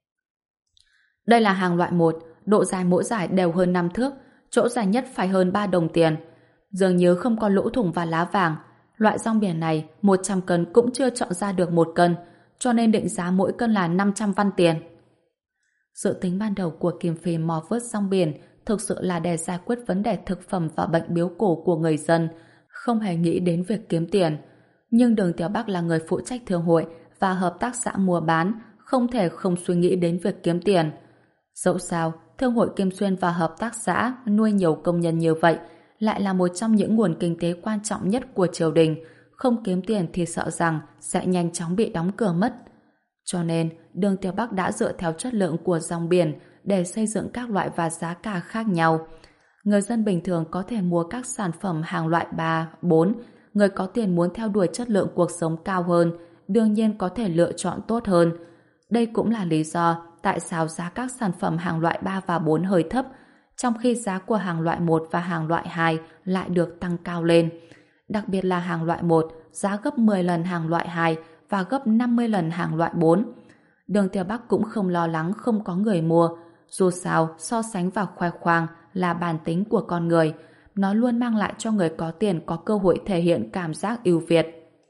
Đây là hàng loại một, độ dài mỗi giải đều hơn năm thước, chỗ dài nhất phải hơn ba đồng tiền. Dường như không có lỗ thủng và lá vàng. Loại rong biển này một trăm cân cũng chưa chọn ra được một cân, cho nên định giá mỗi cân là năm trăm văn tiền. Dự tính ban đầu của Kim Phi mò vớt rong biển thực sự là để giải quyết vấn đề thực phẩm và bệnh biếu cổ của người dân, không hề nghĩ đến việc kiếm tiền. Nhưng Đường Tiểu Bắc là người phụ trách thương hội và hợp tác xã mua bán, không thể không suy nghĩ đến việc kiếm tiền. Dẫu sao, thương hội Kim Xuyên và hợp tác xã nuôi nhiều công nhân như vậy lại là một trong những nguồn kinh tế quan trọng nhất của triều đình, không kiếm tiền thì sợ rằng sẽ nhanh chóng bị đóng cửa mất. Cho nên, Đường Tiểu Bắc đã dựa theo chất lượng của rong biển để xây dựng các loại và giá cả khác nhau. Người dân bình thường có thể mua các sản phẩm hàng loại ba, bốn, người có tiền muốn theo đuổi chất lượng cuộc sống cao hơn, đương nhiên có thể lựa chọn tốt hơn. Đây cũng là lý do tại sao giá các sản phẩm hàng loại ba và bốn hơi thấp, trong khi giá của hàng loại một và hàng loại hai lại được tăng cao lên. Đặc biệt là hàng loại một, giá gấp mười lần hàng loại hai và gấp năm mươi lần hàng loại bốn. Đường Tiểu Bắc cũng không lo lắng không có người mua. Dù sao, so sánh và khoe khoang là bản tính của con người. Nó luôn mang lại cho người có tiền có cơ hội thể hiện cảm giác ưu việt.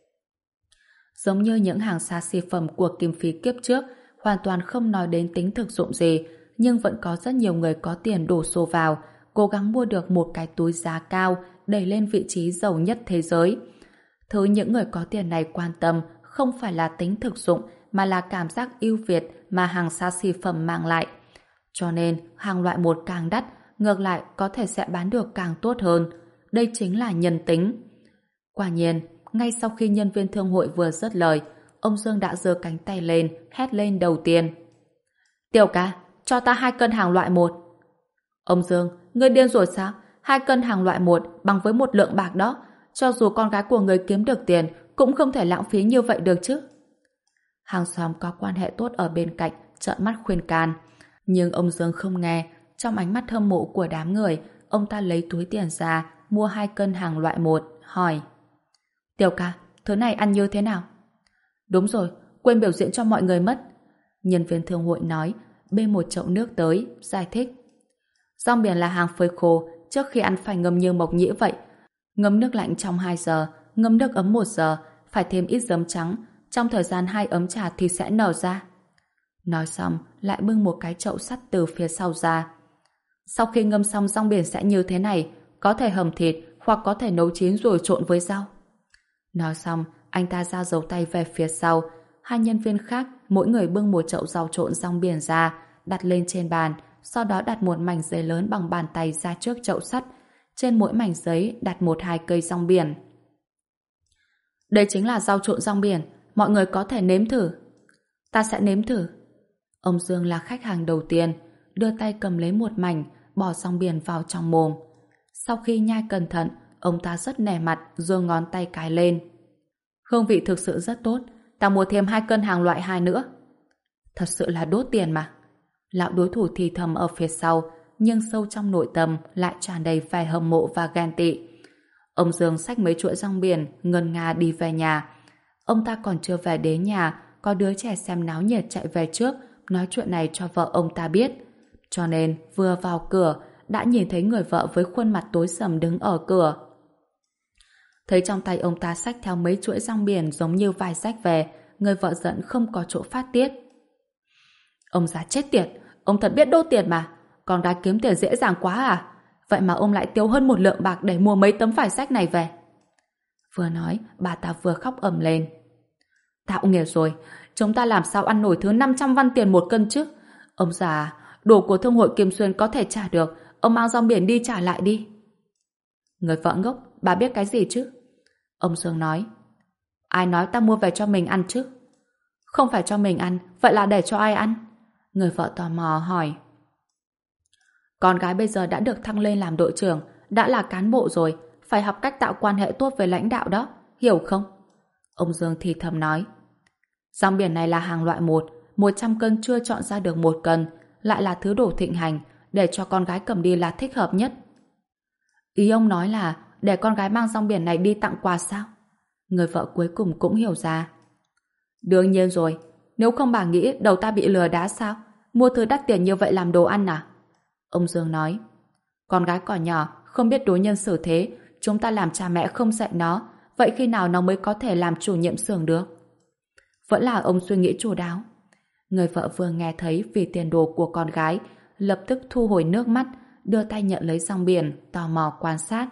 Giống như những hàng xa xỉ phẩm của Kim Phi kiếp trước, hoàn toàn không nói đến tính thực dụng gì, nhưng vẫn có rất nhiều người có tiền đổ xô vào, cố gắng mua được một cái túi giá cao, đẩy lên vị trí giàu nhất thế giới. Thứ những người có tiền này quan tâm không phải là tính thực dụng, mà là cảm giác ưu việt mà hàng xa xỉ phẩm mang lại. Cho nên, hàng loại một càng đắt, ngược lại có thể sẽ bán được càng tốt hơn. Đây chính là nhân tính. Quả nhiên, ngay sau khi nhân viên thương hội vừa dứt lời, ông Dương đã giơ cánh tay lên, hét lên đầu tiên. Tiểu ca, cho ta hai cân hàng loại một. Ông Dương, ngươi điên rồi sao? Hai cân hàng loại một bằng với một lượng bạc đó. Cho dù con gái của người kiếm được tiền, cũng không thể lãng phí như vậy được chứ. Hàng xóm có quan hệ tốt ở bên cạnh, trợn mắt khuyên can. Nhưng ông Dương không nghe. Trong ánh mắt hâm mộ của đám người, ông ta lấy túi tiền ra, mua hai cân hàng loại một, hỏi. Tiểu ca, thứ này ăn như thế nào? Đúng rồi, quên biểu diễn cho mọi người mất. Nhân viên thương hội nói, bê một chậu nước tới, giải thích. Rong biển là hàng phơi khô, trước khi ăn phải ngâm như mộc nhĩ vậy. Ngâm nước lạnh trong hai giờ, ngâm nước ấm một giờ, phải thêm ít giấm trắng. Trong thời gian hai ấm trà thì sẽ nở ra. Nói xong, lại bưng một cái chậu sắt từ phía sau ra. Sau khi ngâm xong rong biển sẽ như thế này, có thể hầm thịt hoặc có thể nấu chín rồi trộn với rau. Nói xong, anh ta ra giấu tay về phía sau. Hai nhân viên khác, mỗi người bưng một chậu rau trộn rong biển ra, đặt lên trên bàn, sau đó đặt một mảnh giấy lớn bằng bàn tay ra trước chậu sắt. Trên mỗi mảnh giấy đặt một hai cây rong biển. Đây chính là rau trộn rong biển, mọi người có thể nếm thử. Ta sẽ nếm thử. Ông Dương là khách hàng đầu tiên, đưa tay cầm lấy một mảnh, bỏ rong biển vào trong mồm. Sau khi nhai cẩn thận, ông ta rất nể mặt, giơ ngón tay cái lên. Hương vị thực sự rất tốt, ta mua thêm hai cân hàng loại hai nữa. Thật sự là đốt tiền mà. Lão đối thủ thì thầm ở phía sau, nhưng sâu trong nội tâm lại tràn đầy vẻ hâm mộ và ghen tị. Ông Dương xách mấy chuỗi rong biển, ngân nga đi về nhà. Ông ta còn chưa về đến nhà, có đứa trẻ xem náo nhiệt chạy về trước, nói chuyện này cho vợ ông ta biết. Cho nên, vừa vào cửa, đã nhìn thấy người vợ với khuôn mặt tối sầm đứng ở cửa. Thấy trong tay ông ta xách theo mấy chuỗi rong biển giống như vài rách về, người vợ giận không có chỗ phát tiết. Ông già chết tiệt, ông thật biết đốt tiền mà. con gái kiếm tiền dễ dàng quá à? Vậy mà ông lại tiêu hơn một lượng bạc để mua mấy tấm vải sách này về. Vừa nói, bà ta vừa khóc ầm lên. Tạo nghiệp rồi, chúng ta làm sao ăn nổi thứ năm trăm văn tiền một cân chứ? Ông già, đồ của thương hội Kim Xuyên có thể trả được, ông mang rong biển đi trả lại đi. Người vợ ngốc, bà biết cái gì chứ? Ông Dương nói. Ai nói ta mua về cho mình ăn chứ? Không phải cho mình ăn, vậy là để cho ai ăn? Người vợ tò mò hỏi. Con gái bây giờ đã được thăng lên làm đội trưởng, đã là cán bộ rồi, phải học cách tạo quan hệ tốt với lãnh đạo đó, hiểu không? Ông Dương thì thầm nói. Rong biển này là hàng loại một, một trăm cân chưa chọn ra được một cân, lại là thứ đồ thịnh hành, để cho con gái cầm đi là thích hợp nhất. Ý ông nói là để con gái mang rong biển này đi tặng quà sao? Người vợ cuối cùng cũng hiểu ra. Đương nhiên rồi, nếu không bà nghĩ đầu ta bị lừa đá sao? Mua thứ đắt tiền như vậy làm đồ ăn à? Ông Dương nói. Con gái còn nhỏ, không biết đối nhân xử thế, chúng ta làm cha mẹ không dạy nó, vậy khi nào nó mới có thể làm chủ nhiệm xưởng được? Vẫn là ông suy nghĩ chu đáo. Người vợ vừa nghe thấy vì tiền đồ của con gái, lập tức thu hồi nước mắt, đưa tay nhận lấy rong biển, tò mò quan sát.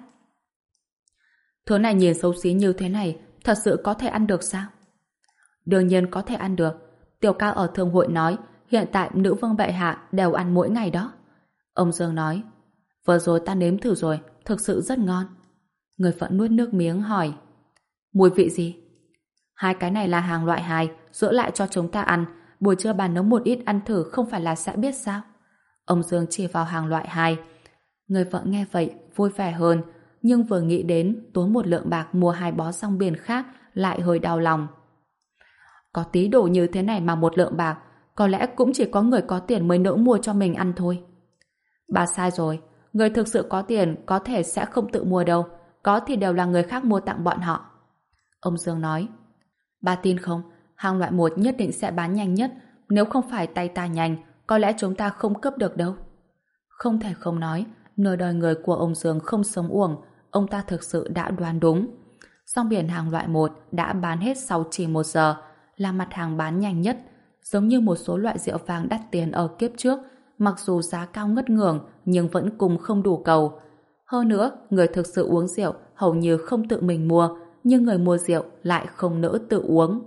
Thứ này nhìn xấu xí như thế này, thật sự có thể ăn được sao? Đương nhiên có thể ăn được. Tiểu Cao ở thương hội nói, hiện tại nữ vương bệ hạ đều ăn mỗi ngày đó. Ông Dương nói, vừa rồi ta nếm thử rồi, thực sự rất ngon. Người vợ nuốt nước miếng hỏi, mùi vị gì? Hai cái này là hàng loại hai, giữ lại cho chúng ta ăn, buổi trưa bà nấu một ít ăn thử không phải là sẽ biết sao? Ông Dương chỉ vào hàng loại hai. Người vợ nghe vậy, vui vẻ hơn, nhưng vừa nghĩ đến tốn một lượng bạc mua hai bó rong biển khác lại hơi đau lòng. Có tí đồ như thế này mà một lượng bạc, có lẽ cũng chỉ có người có tiền mới nỡ mua cho mình ăn thôi. Bà sai rồi, người thực sự có tiền có thể sẽ không tự mua đâu, có thì đều là người khác mua tặng bọn họ. Ông Dương nói, bà tin không, hàng loại một nhất định sẽ bán nhanh nhất, nếu không phải tay ta nhanh, có lẽ chúng ta không cướp được đâu. Không thể không nói, nửa đời người của ông Dương không sống uổng, ông ta thực sự đã đoán đúng. Rong biển hàng loại một đã bán hết sau chỉ một giờ, là mặt hàng bán nhanh nhất, giống như một số loại rượu vang đắt tiền ở kiếp trước, mặc dù giá cao ngất ngưởng nhưng vẫn cùng không đủ cầu. Hơn nữa, người thực sự uống rượu hầu như không tự mình mua, nhưng người mua rượu lại không nỡ tự uống.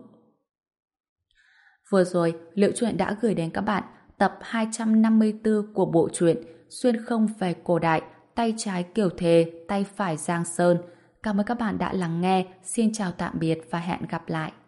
Vừa rồi, Liệu Truyện đã gửi đến các bạn tập hai trăm năm mươi tư của bộ truyện Xuyên không về cổ đại, tay trái Kiều Thề, tay phải Giang Sơn. Cảm ơn các bạn đã lắng nghe. Xin chào tạm biệt và hẹn gặp lại.